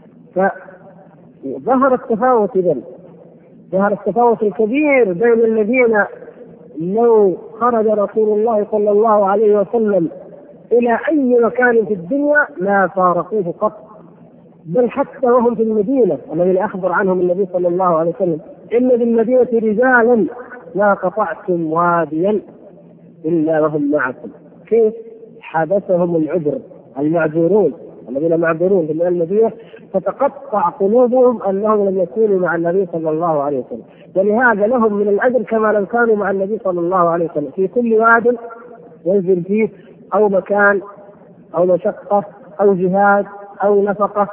فظهر التفاوت، إذن ظهر التفاوت الكبير بين الذين لو خرج رسول الله صلى الله عليه وسلم إلى أي مكان في الدنيا ما فارقوه قط، بل حتى وهم في المدينة الذين أخبر عنهم النبي صلى الله عليه وسلم إن بالمدينة رجالا لا قطعتم واديا إلا وهم معكم. كيف حبسهم العذر، المعذورون الذين معذورون في المدينة تتقطع قلوبهم أنهم لم يكونوا مع النبي صلى الله عليه وسلم، ولهذا لهم من الأجر كما لو كانوا مع النبي صلى الله عليه وسلم في كل واد ينزل فيه، أو مكان أو مشقة أو جهاد أو نفقة.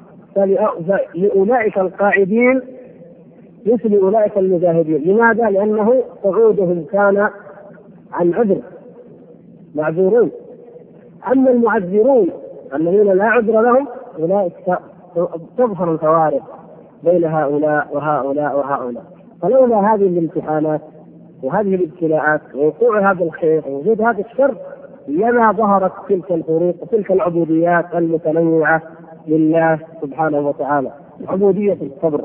فلأولئك القاعدين مثل أولئك المجاهدين. لماذا؟ لأنه صعودهم كان عن عذر، معذورون. أما المعذرون الذين لا عذر لهم أولئك تظهر الفوارق بين هؤلاء وهؤلاء وهؤلاء. فلولا هذه الامتحانات وهذه الابتلاءات ووقوع هذا الخير ووجود هذا الشر لما ظهرت تلك الفروق وتلك العبوديات المتنوعة لله سبحانه وتعالى، عبودية الصبر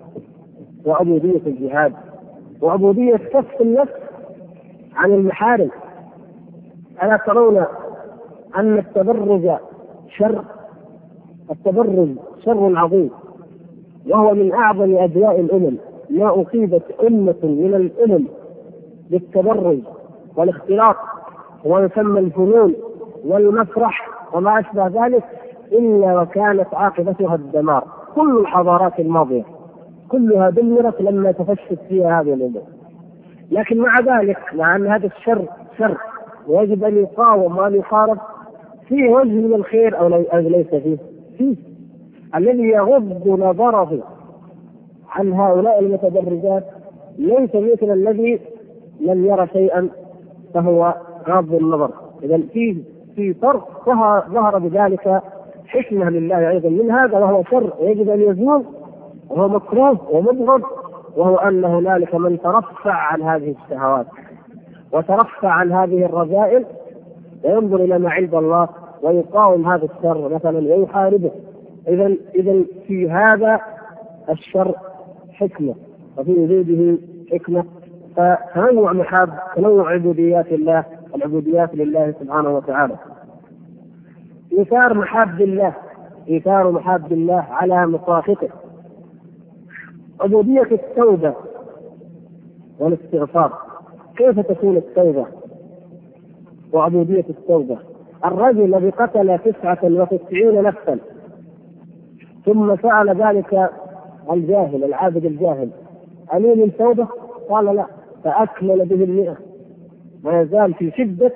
وعبودية الجهاد وعبودية كف النفس عن المحارم. ألا ترون أن التبرج شر؟ التبرج شر عظيم، وهو من أعظم أدواء الأمم. ما أصيبت أمة من الأمم بالتبرج والاختلاط ويسمى الفنون والمسرح وما أشبه ذلك إلا وكانت عاقبتها الدمار. كل الحضارات الماضية كلها دمرت لما تفشت فيها هذه الأمور. لكن مع ذلك، مع أن هذا الشر شر ويجب أن يقاوم وأن يحارب، فيه وجه من الخير أو ليس فيه الذي يغض نظره عن هؤلاء المتبرجات ليس مثل الذي لم يرى شيئا فهو غاض النظر. إذا في فرق ظهر بذلك حكمة لله أيضا من هذا، وهو شر يجب أن يزول وهو مكروه ومبغض، وهو أن هنالك من ترفع عن هذه الشهوات وترفع عن هذه الرذائل وينظر إلى ما عند الله ويقاوم هذا الشر مثلا ويحاربه. إذا في هذا الشر حكمة وفي وجوده حكمة. فتنوع محاب، تنوع عبوديات الله، العبوديات لله سبحانه وتعالى. إيثار محاب الله على مخافته. عبودية التوبة والاستغفار. كيف تكون التوبة وعبودية التوبة؟ الرجل الذي قتل 99 نفسا ثم فعل ذلك الجاهل العابد الجاهل، أليه من توبة؟ قال لا، فأكمل به 100 ويزال في شدة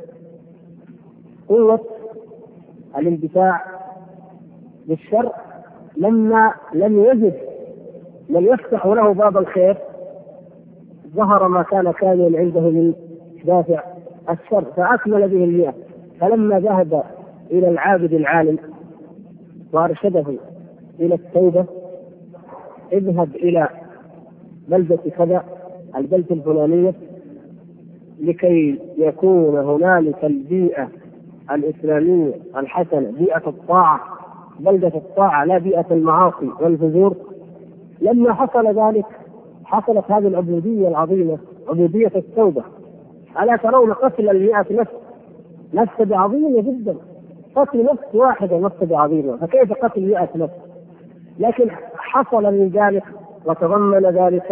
قوة الاندفاع بالشر. لما لم يجد من يفتح له باب الخير ظهر ما كان كاملا عنده من دافع الشر فأكمل به 100. فلما ذهب إلى العابد العالم وأرشده إلى التوبة، اذهب إلى بلدة كذا، البلدة الفلانية، لكي يكون هنالك البيئة الإسلامية الحسنة، بيئة الطاعة، بلدة الطاعة لا بيئة المعاصي والفجور. لما حصل ذلك حصلت هذه العبودية العظيمة، عبودية التوبة. ألا ترون قتل 100 نفس عظيمة جدا، قتل نفس واحدة نفس عظيمة، فكيف قتل 100 نفس؟ لكن حصل من ذلك وتضمن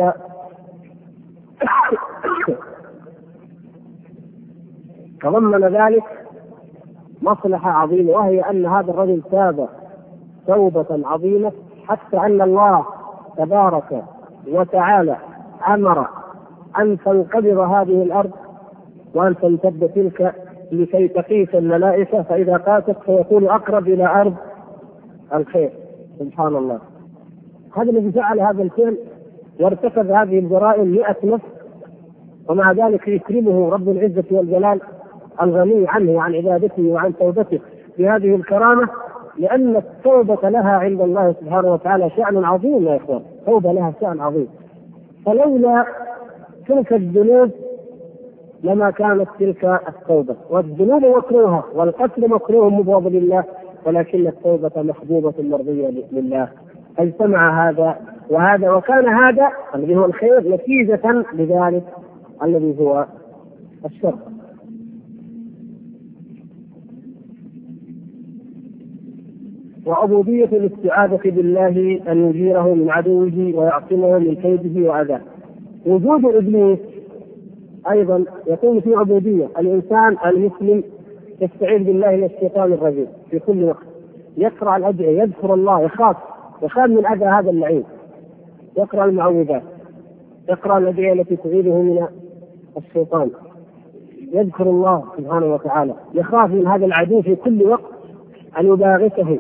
ذلك مصلحة عظيمة، وهي أن هذا الرجل تاب توبة عظيمة، حتى أن الله تبارك وتعالى أمر أن تنقبض هذه الأرض وأن تمتد تلك لكي تقيس الملائكة، فإذا قاست فيكون أقرب إلى أرض الخير. سبحان الله، هذا الذي فعل هذا الفعل وارتكب هذه الجرائم 100 نفس، ومع ذلك يكرمه رب العزة والجلال الغني عنه وعن عبادته وعن توبته بهذه الكرامة، لأن التوبة لها عند الله سبحانه وتعالى شأن عظيم يا إخوان. التوبة لها شأن عظيم، فلولا تلك الذنوب لما كانت تلك التوبة. والذنوب مكروهة والقتل مكروه مبغض لله، ولكن التوبة محبوبة مرضية لله. اجتمع هذا وهذا، وكان هذا الذي هو الخير نتيجة لذلك الذي هو الشر. وعبودية الاستعاذة بالله أن يجيره من عدوه ويعصمه من كيده وأذاه. وجود إبليس أيضا يكون في عبودية. الإنسان المسلم يستعيذ بالله من الشيطان الرجيم في كل وقت، يقرأ الأدعية، يذكر الله، يخاف من أذى هذا اللعين، يقرأ المعوذات، يقرأ الأدعية التي تعيده من الشيطان، يذكر الله سبحانه وتعالى، يخاف من هذا العدو في كل وقت أن يباغته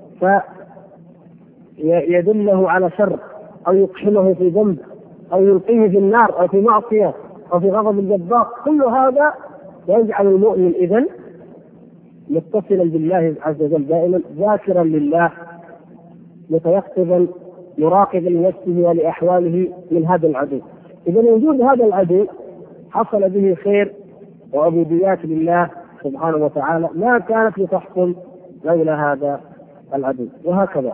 فيدله على شر أو يقحمه في ذنب أو يلقيه في النار أو في معصية أو في غضب الجبار. كل هذا يجعل المؤمن إذن متصلا بالله عز وجل دائما، ذاكرا لله، متيقظا مراقبا لنفسه ولأحواله من هذا العدو. إذا وجود هذا العدو حصل به خير وعبوديات لله سبحانه وتعالى ما كانت لتحصل لولا هذا العدو، وهكذا.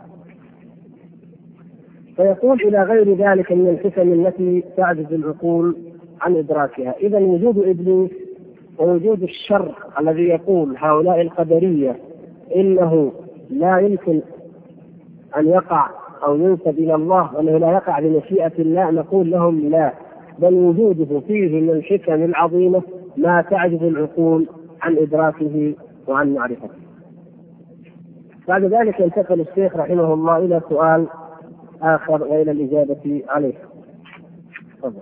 فيقول إلى غير ذلك من الحكم التي تعجز العقول عن إدراكها. إذا وجود إبليس ووجود الشر الذي يقول هؤلاء القدرية إنه لا يمكن أن يقع أو ينسب إلى الله وأنه لا يقع بمشيئة الله، نقول لهم لا، بل وجوده فيه من الحكم العظيمة ما تعجز العقول عن إدراكه وعن معرفته. بعد ذلك ينتقل الشيخ رحمه الله إلى سؤال آخر وإلى الإجابة عليه. تفضل.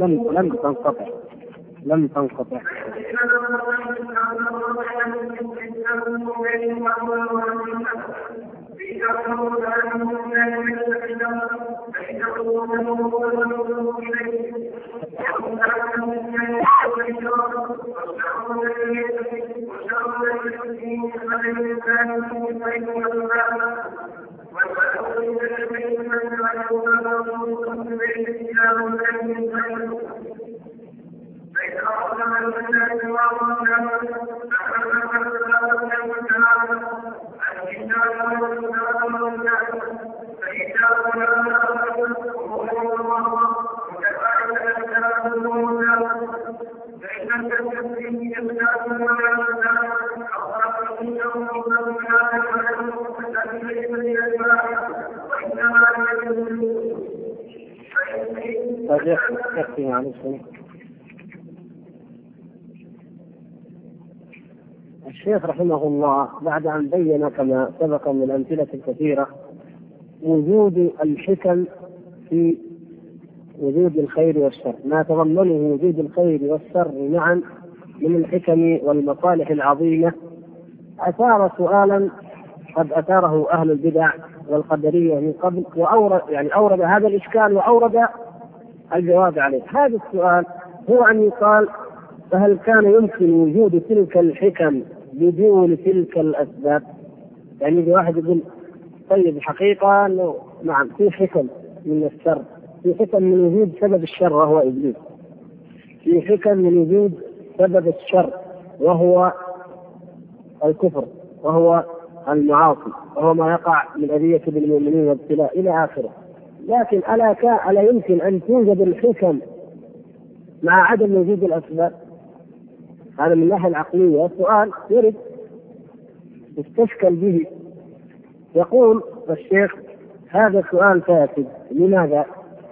لم تنقطع. الشيخ رحمه الله بعد أن بين كما سبق من الأمثلة الكثيرة وجود الحكم في وجود الخير والشر، ما تضمنه وجود الخير والشر معا من الحكم والمصالح العظيمة، أثار سؤالا قد أثاره أهل البدع والقدرية من قبل، أورد هذا الإشكال وأورد الجواب عليه. هذا السؤال هو أن يقال: فهل كان يمكن وجود تلك الحكم بدون تلك الأسباب؟ يعني إذا واحد يقول طيب الحقيقة أنه نعم في حكم من الشر، في حكم من وجود سبب الشر وهو إبليس، في حكم من وجود سبب الشر وهو الكفر وهو المعاصي وهو ما يقع من أذية بالمؤمنين وابتلاء إلى آخره، لكن ألا يمكن أن توجد الحكم مع عدم وجود الأسباب؟ هذا من الناحية العقلية سؤال يرد يستشكل به. يقول الشيخ: هذا سؤال فاسد. لماذا؟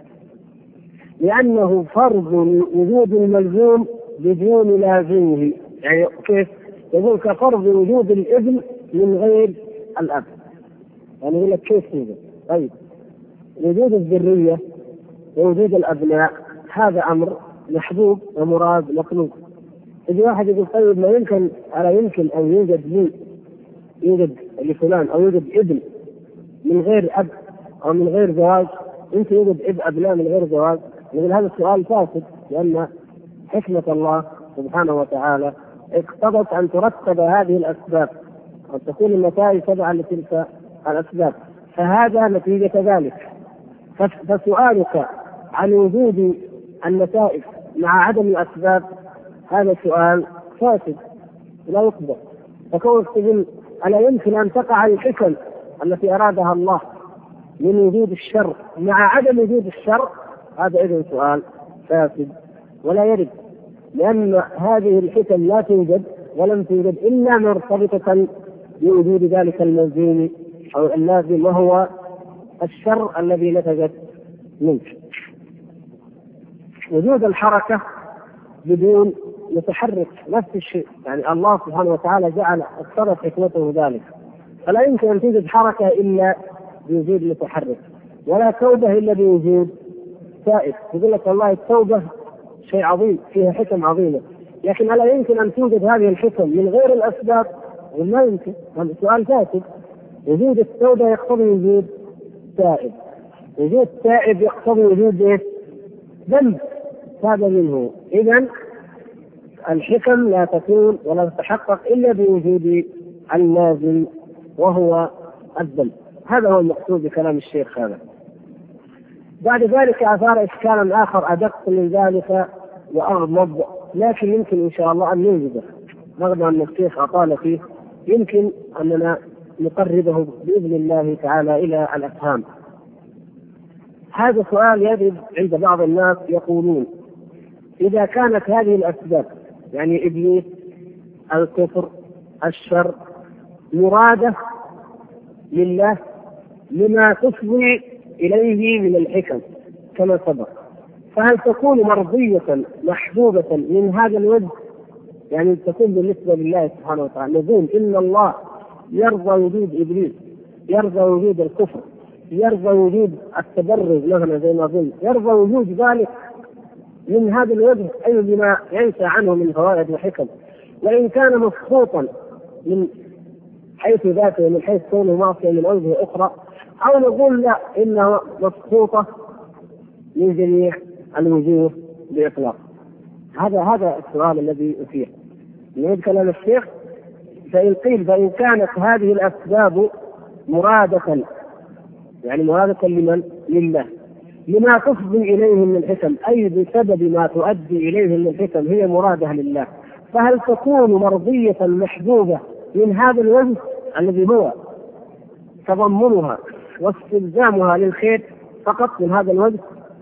لأنه فرض وجود الملزوم بدون لازمه. يعني كيف؟ يقول كفرض وجود الابن من غير الأب. يعني يقول لك كيف يوجد؟ طيب وجود الذرية ووجود الأبناء هذا أمر محبوب ومراد مطلوب. إذا واحد يقول طيب ما يمكن ألا يمكن أن يوجد لفلان أو يوجد ابن من غير أب أو من غير زواج، يمكن يوجد أبناء من غير زواج؟ يقول هذا السؤال فاسد، لأن حكمة الله سبحانه وتعالى اقتضت أن ترتب هذه الأسباب وأن تكون النتائج تبعا لتلك الأسباب، فهذا نتيجة ذلك. فسؤالك عن وجود النتائج مع عدم الأسباب هذا سؤال فاسد لا يقبل. فكونك تقول ألا يمكن أن تقع الحكم التي أرادها الله من وجود الشر مع عدم وجود الشر، هذا إذن سؤال فاسد ولا يرد، لأن هذه الحكم لا توجد ولم توجد إلا مرتبطة بوجود ذلك الملزوم أو اللازم وهو الشر الذي نتجت منه. وجود الحركة بدون متحرك نفس الشيء، يعني الله سبحانه وتعالى جعل اقتضت حكمته ذلك، فلا يمكن أن توجد حركة إلا بوجود متحرك، ولا توبة إلا بوجود تائب. يقول لك والله التوبة شيء عظيم فيها حكم عظيمة، لكن ألا يمكن أن توجد هذه الحكم من غير الأسباب؟ ولا يمكن. هذا سؤال فاسد. وجود التوبة يقتضي وجود تائب، وجود تائب يقتضي وجود ذنب تاب منه. إذن الحكم لا تكون ولا تتحقق إلا بوجود اللازم وهو الذنب. هذا هو المقصود بكلام الشيخ هذا. بعد ذلك أثار إشكالا آخر أدق من ذلك وأغمض، لكن يمكن إن شاء الله أن نوجده رغم أن الشيخ أطال فيه، يمكن أننا نقربه بإذن الله تعالى إلى الأفهام. هذا سؤال يرد عند بعض الناس، يقولون إذا كانت هذه الأسباب يعني إبليس الكفر الشر مرادة لله لما تفضي إليه من الحكم كما سبق، فهل تكون مرضية محبوبة من هذا الوجه؟ يعني تكون بالنسبة لله سبحانه وتعالى نقول إن الله يرضى وجود إبليس، يرضى وجود الكفر، يرضى وجود التبرج مثلا زي ما قلنا، يرضى وجود ذلك من هذا الوجه أي بما ينسى عنه من فوائد وحكم، وإن كان مسخوطا من حيث ذاته من حيث كونه معصية من أوجه أخرى، أو نقول لا إنه مسقوطة من جميع الوجوه بإطلاق. هذا السؤال الذي أثير من كلام الشيخ. فإن قيل فإن كانت هذه الأسباب مرادة، يعني مرادة لمن؟ لله، لما تفضي إليه من حكم، أي بسبب ما تؤدي إليه من حكم هي مرادة لله، فهل تكون مرضية محبوبة من هذا الوجه الذي هو تضمنها واستلزامها للخير فقط من هذا الوجه،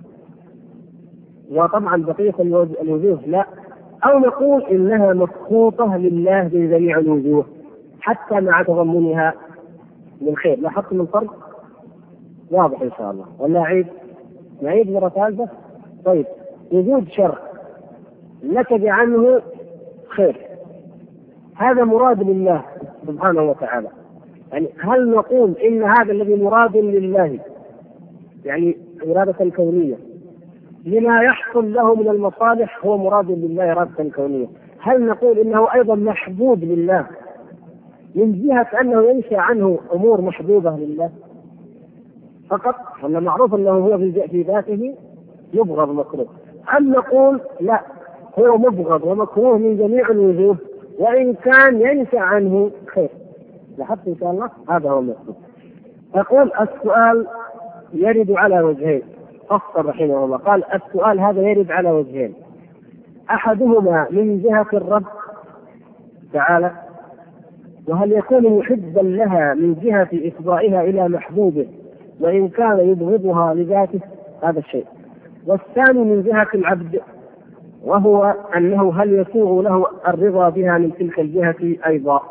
وطبعا بقية الوجوه لا؟ أو نقول إنها مسقوطة لله بجميع الوجوه حتى مع تضمنها للخير؟ لاحظت من الفرق؟ واضح إن شاء الله ولا عيد؟ نعيد مرة ثالثة؟ طيب، وجود شر نتج عنه خير، هذا مراد لله سبحانه وتعالى. يعني هل نقول إن هذا الذي مراد لله، يعني إرادة كونية، لما يحصل له من المصالح هو مراد لله إرادة كونية، هل نقول إنه أيضا محبوب لله من جهة أنه ينشأ عنه أمور محبوبة لله فقط، ولا معروف أنه هو في ذاته يبغض مكروه؟ أم نقول لا، هو مبغض ومكروه من جميع الوجوه وإن كان ينشأ عنه خير؟ لاحظت إن شاء الله هذا هو المقصود. يقول السؤال يرد على وجهين، فصل رحمه الله قال السؤال هذا يرد على وجهين، أحدهما من جهة الرب تعالى، وهل يكون محبا لها من جهة إفضائها إلى محبوبه وإن كان يبغضها لذاته، هذا الشيء. والثاني من جهة العبد، وهو أنه هل يسوغ له الرضا بها من تلك الجهة أيضا؟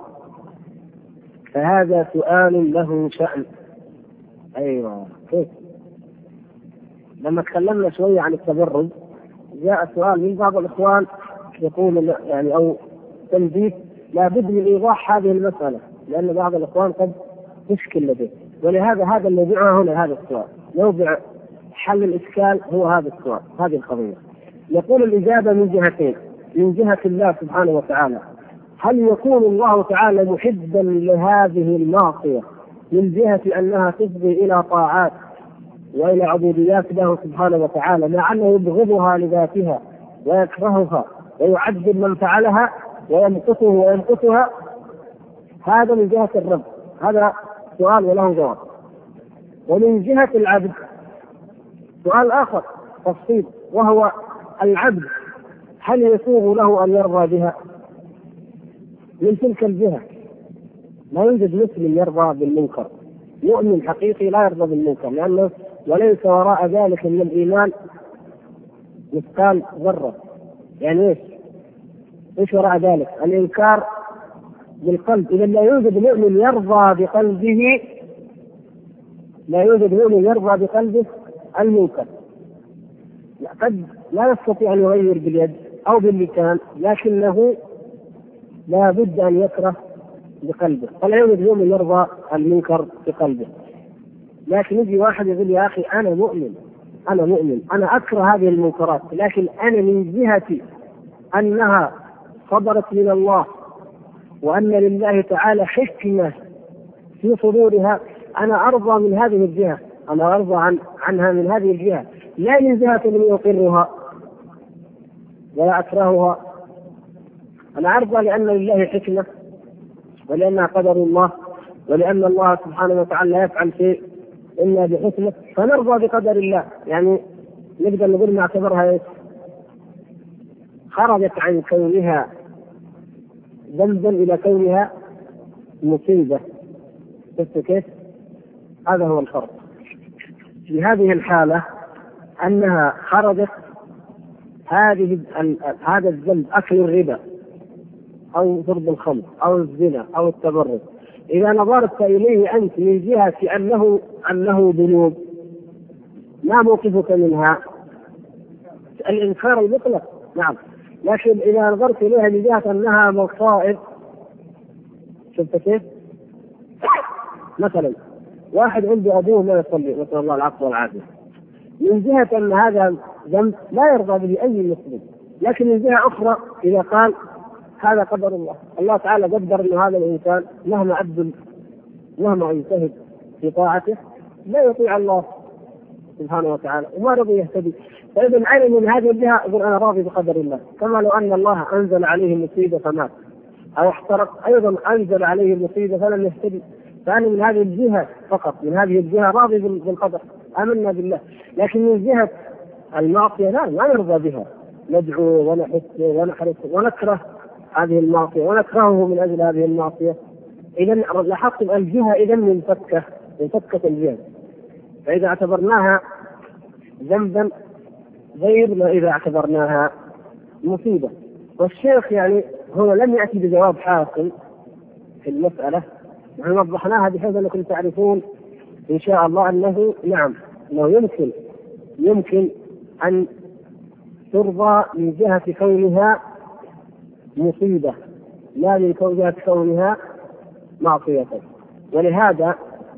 فهذا سؤال له شأن. أيوة كيف؟ لما تكلمنا شوية عن التبرج جاء سؤال من بعض الإخوان يقول يعني أو تنبيه لابد من إيضاح هذه المسألة، لأن بعض الإخوان قد تشكل لديه، ولهذا هذا الموضوع هنا هذا السؤال، موضع حل الإشكال هو هذا السؤال، هذه القضية. يقول الإجابة من جهتين، من جهة الله سبحانه وتعالى، هل يكون الله تعالى محبا لهذه المعصية من جهة أنها تفضي إلى طاعات وإلى عبوديات له سبحانه وتعالى، مع أنه يبغضها لذاتها ويكرهها ويعذب من فعلها ويمقته ويمقتها؟ هذا من جهة الرب، هذا سؤال وله جواب. ومن جهة العبد سؤال آخر تفصيل، وهو العبد هل يسوغ له أن يرضى بها من تلك الجهة؟ لا يوجد مسلم يرضى بالمنكر، مؤمن حقيقي لا يرضى بالمنكر، لأنه وليس وراء ذلك من الإيمان مثقال ذرة. يعني إيش وراء ذلك؟ الإنكار بالقلب. إذا لا يوجد مؤمن يرضى بقلبه، لا يوجد مؤمن يرضى بقلبه المنكر. قد لا يستطيع أن يغير باليد أو باللسان، لكنه لا بد أن يكره بقلبه، فلا يوجد مؤمن يرضى المنكر بقلبه. لكن يجي واحد يقول يا أخي أنا مؤمن أنا أكره هذه المنكرات، لكن أنا من جهة أنها صدرت من الله وأن لله تعالى حكمة في صدورها، أنا أرضى من هذه الجهة، أنا أرضى عنها من هذه الجهة، لا من جهة من يقرها ولا أكرهها. أنا أرضى لأن لله حكمة ولأنها قدر الله، ولأن الله سبحانه وتعالى لا يفعل شيء إلا بحكمة، فنرضى بقدر الله. يعني نقدر نقول نعتبرها خرجت عن كونها ذنبا إلى كونها مصيبة. شفت كيف؟ هذا هو الفرق في هذه الحالة، أنها خرجت هذا الذنب أكل الربا أو شرب الخمر أو الزنا أو التبرج، إذا نظرت إليه أنت من جهة أنه ذنوب ما موقفك منها؟ الإنكار المطلق، نعم، لكن إذا نظرت إليها من جهة أنها مصائب، شفت كيف؟ مثلا واحد عنده أبوه ما يصلي، نسأل الله العفو والعافية، من جهة أن هذا ذنب لا يرضى به أي مسلم، لكن من جهة أخرى إذا قال هذا قدر الله. الله تعالى قدر أن هذا الإنسان مهما يجتهد في طاعته لا يطيع الله سبحانه وتعالى وما رضي يهتدي. فإذا عين من هذه الجهة يقول أنا راضي بقدر الله، كما لو أن الله أنزل عليه مصيبة فمات أو احترق أيضا أنزل عليه المصيبة فلم يهتدي، فأنا من هذه الجهة فقط، من هذه الجهة راضي بالقدر، آمنا بالله. لكن من جهة المعصية لا نرضى بها، ندعو ونحث ونحرص ونكره هذه المعصية ونكرهه من أجل هذه المعصية. إذا لاحظتم الجهة إذا منفكة الجهة، فإذا اعتبرناها ذنبا غير ما إذا اعتبرناها مصيبة. والشيخ يعني هو لم يأتي بجواب حاصل في المسألة، نحن وضحناها بحيث أنكم تعرفون إن شاء الله أنه نعم أنه يمكن أن ترضى من جهة كونها مصيبة لا من جهة كونها معصية. ولهذا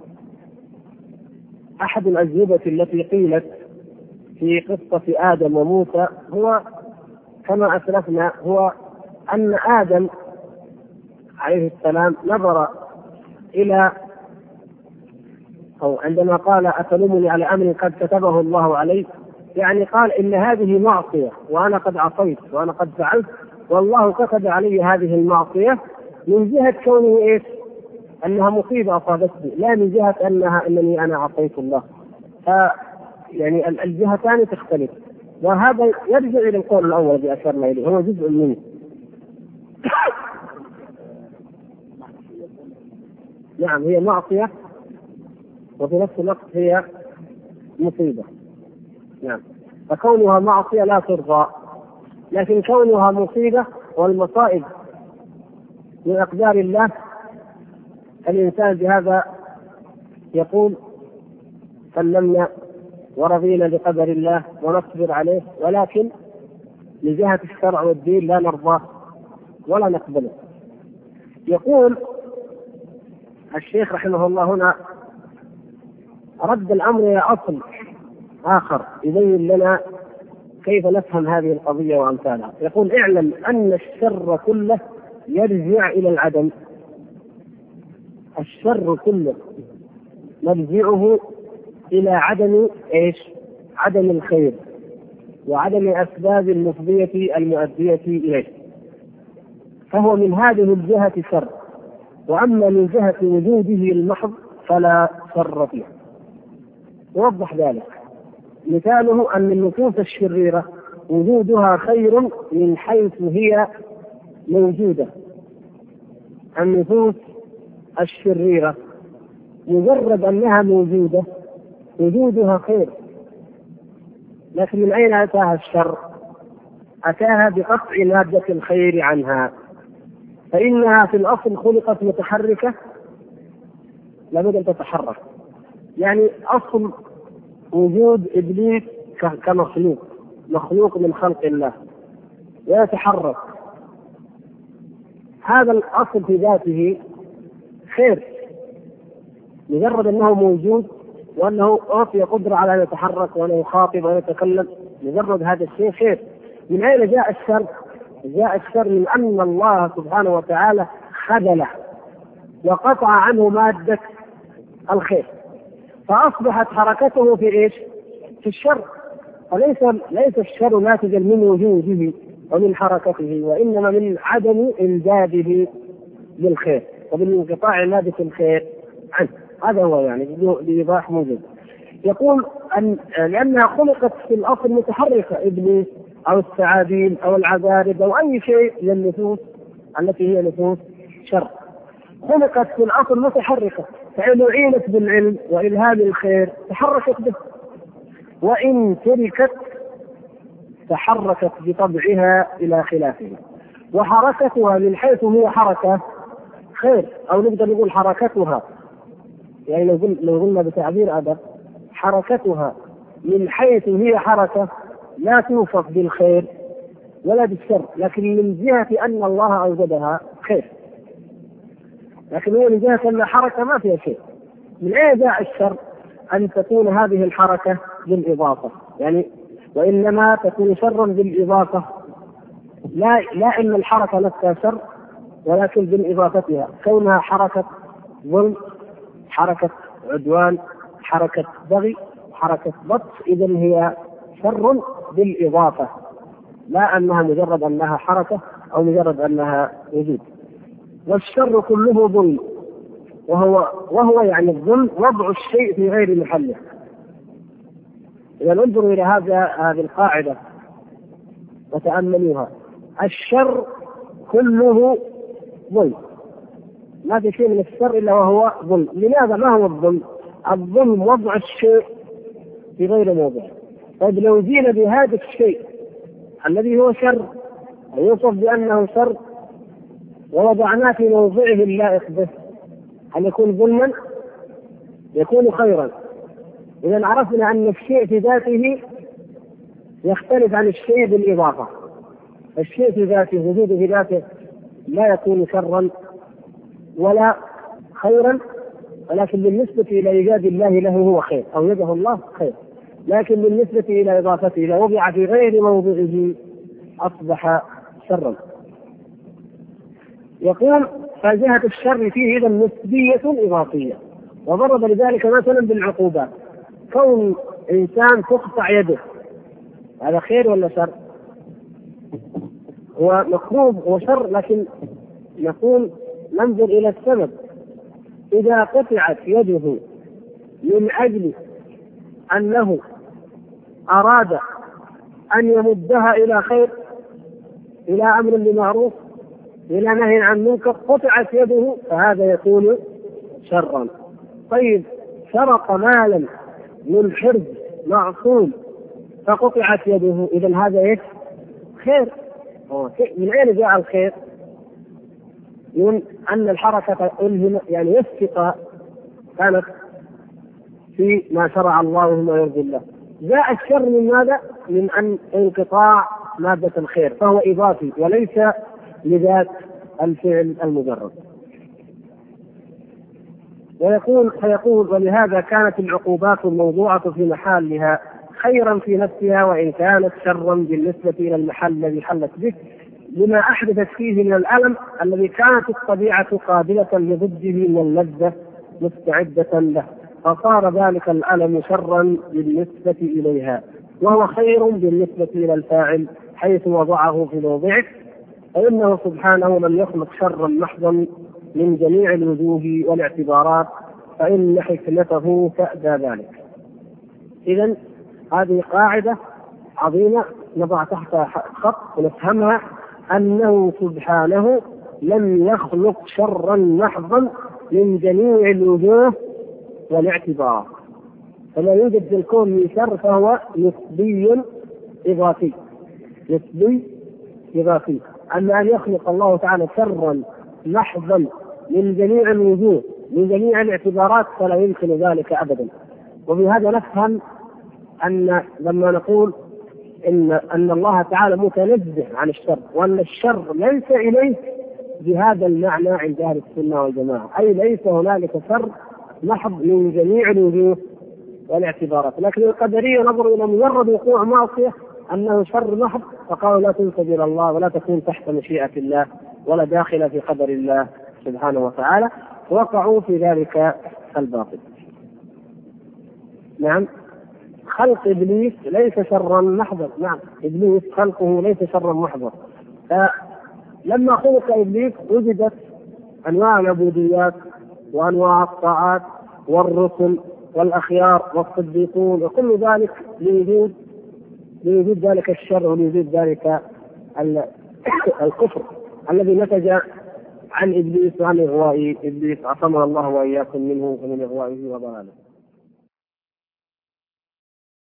أحد الأجوبة التي قيلت في قصة آدم وموسى هو كما أسلفنا، هو أن آدم عليه السلام نظر إلى أو عندما قال أتلومني على أمر قد كتبه الله علي، يعني قال إن هذه معصية وأنا قد عصيت وأنا قد فعلت والله كتب علي هذه المعصية، من جهة كونه إيش؟ أنها مصيبة أصابتني، لا من جهة أنني أنا عصيت الله. يعني الجهتان تختلف، وهذا يرجع إلى القول الأول الذي أشرنا إليه، هو جزء منه. نعم هي معصية وفي نفس الوقت هي مصيبة. نعم فكونها معصية لا ترضى، لكن كونها مصيبة والمصائب من أقدار الله الإنسان بهذا يقول سلمنا ورضينا بقدر الله ونصبر عليه، ولكن لجهة الشرع والدين لا نرضى ولا نقبله. يقول الشيخ رحمه الله هنا رد الأمر إلى أصل آخر يبين لنا كيف نفهم هذه القضية وأمثالها. يقول اعلم أن الشر كله يرجع إلى العدم، الشر كله مرجعه إلى عدم إيش؟ عدم الخير وعدم أسباب المفضية المؤدية إليه، فهو من هذه الجهة شر. وأما من جهة وجوده المحض فلا شر فيه. يوضح ذلك مثاله أن النفوس الشريرة وجودها خير من حيث هي موجودة. النفوس الشريرة مجرد أنها موجودة وجودها خير، لكن من أين أتاها الشر؟ أتاها بقطع مادة الخير عنها، فإنها في الأصل خلقت متحركة لابد أن تتحرك. يعني أصل وجود إبليس مخلوق من خلق الله ويتحرك، هذا الأصل في ذاته خير، مجرد أنه موجود وأنه أعطي قدرة على أن يتحرك وأن يخاطب ويتكلم، مجرد هذا الشيء خير. من أين جاء الشر؟ جاء الشر من أن الله سبحانه وتعالى خذله وقطع عنه مادة الخير، فأصبحت حركته في إيش؟ في الشر. وليس الشر ناتجا من وجوده ومن حركته، وإنما من عدم إمداده للخير ومن انقطاع مادة الخير عنه. هذا هو يعني بإيضاح موجز. يقول أن لأنها خلقت في الأصل متحركة، إبليس أو الثعابين أو العذارب أو أي شيء من النفوس التي هي نفوس شر، خلقت في الأصل متحركة، فإن أعينت بالعلم وإلهام الخير تحركت به، وإن تركت تحركت بطبعها إلى خلافه. وحركتها من حيث هي حركة خير، أو نقدر نقول حركتها، يعني لو قلنا بتعبير أدب، حركتها من حيث هي حركة لا توصف بالخير ولا بالشر، لكن من جهة أن الله أوجدها خير، لكن هي من جهة أن حركة ما فيها شيء. من أين جاء الشر؟ أن تكون هذه الحركة بالإضافة، يعني وإنما تكون شرا بالإضافة لا إن الحركة نفسها شر، ولكن بالإضافتها، كونها حركة ظلم، حركة عدوان، حركة بغي، حركة بطش، إذن هي شر بالإضافة، لا أنها مجرد أنها حركة أو مجرد أنها وجود. والشر كله ظلم، وهو يعني الظلم وضع الشيء في غير محله. إذا انظروا إلى هذه القاعدة وتأملوها، الشر كله ظلم، ما في شيء من الشر إلا وهو ظلم. لماذا؟ ما هو الظلم؟ الظلم وضع الشيء في غير موضعه. طيب لو جينا بهذا الشيء الذي هو شر ويوصف بأنه شر ووضعناه في موضعه اللائق به، هل يكون ظلما؟ يكون خيرا. إذا عرفنا أن الشيء في ذاته يختلف عن الشيء بالإضافة. الشيء في ذاته، وجوده في ذاته، لا يكون شرا ولا خيرا، ولكن بالنسبة إلى إيجاد الله له هو خير، أو يده الله خير. لكن بالنسبة إلى إضافته إذا وضع في غير موضعه أصبح شرا. يقول فجهة الشر فيه إذا نسبية إضافية، وضرب لذلك مثلا بالعقوبات. كون إنسان تقطع يده، هذا خير ولا شر؟ هو مكروه وشر، لكن نقول ننظر إلى السبب. إذا قطعت يده من أجل أنه أراد أن يمدها إلى خير، إلى أمر بمعروف، إلى نهي عن منكر، قطعت يده، فهذا يكون شرا. طيب سرق مالا من حرز معصوم فقطعت يده، إذن هذا إيه؟ خير. من أين جاء الخير؟ من أن الحركة يعني يسقط كانت في ما شرع الله وما يرضي الله. جاء الشر من ماذا؟ من أن انقطاع مادة الخير، فهو إضافي وليس لذات الفعل المجرد. فيقول ولهذا كانت العقوبات الموضوعة في محلها خيرا في نفسها، وإن كانت شرا بالنسبة إلى المحل الذي حلت به، لما أحدثت فيه من الألم الذي كانت الطبيعة قابلة لضده من اللذة مستعدة له، فصار ذلك الألم شرا بالنسبة إليها، وهو خير بالنسبة إلى الفاعل حيث وضعه في موضعه، فإنه سبحانه لم يخلق شرا محضا من جميع الوجوه والاعتبارات، فإن حكمته تأبى ذلك. إذن هذه قاعدة عظيمة نضع تحتها خط ونفهمها، أنه سبحانه لم يخلق شرا محضا من جميع الوجوه والاعتبارات، فلا يوجد في الكون من شر، فهو نسبي إضافي. نسبي إضافي. أما أن يخلق الله تعالى شرا محضا من جميع الوجوه من جميع الاعتبارات فلا يمكن ذلك أبدا. وبهذا نفهم أن لما نقول إن الله تعالى متنزه عن الشر، وأن الشر ليس إليه بهذا المعنى عند أهل السنة والجماعة، أي ليس هنالك شر محض من جميع الوجوه والاعتبارات. لكن القدرية نظروا إلى مجرد وقوع معصية أنه شر محض، فقالوا لا تنسب إلى الله ولا تكون تحت مشيئة الله ولا داخل في قدر الله سبحانه وتعالى، وقعوا في ذلك الباطل. نعم، خلق إبليس ليس شرا محضا. نعم، إبليس خلقه ليس شرا محضا. فلما خلق إبليس وجدت أنواع العبوديات وأنواع الطاعات والرسل والأخيار والصديقون، وكل ذلك لوجود ذلك الشر ولوجود ذلك الكفر الذي نتج عن إبليس وعن إغواء إبليس. عصمنا الله وإياكم منه ومن إغوائه وضلاله.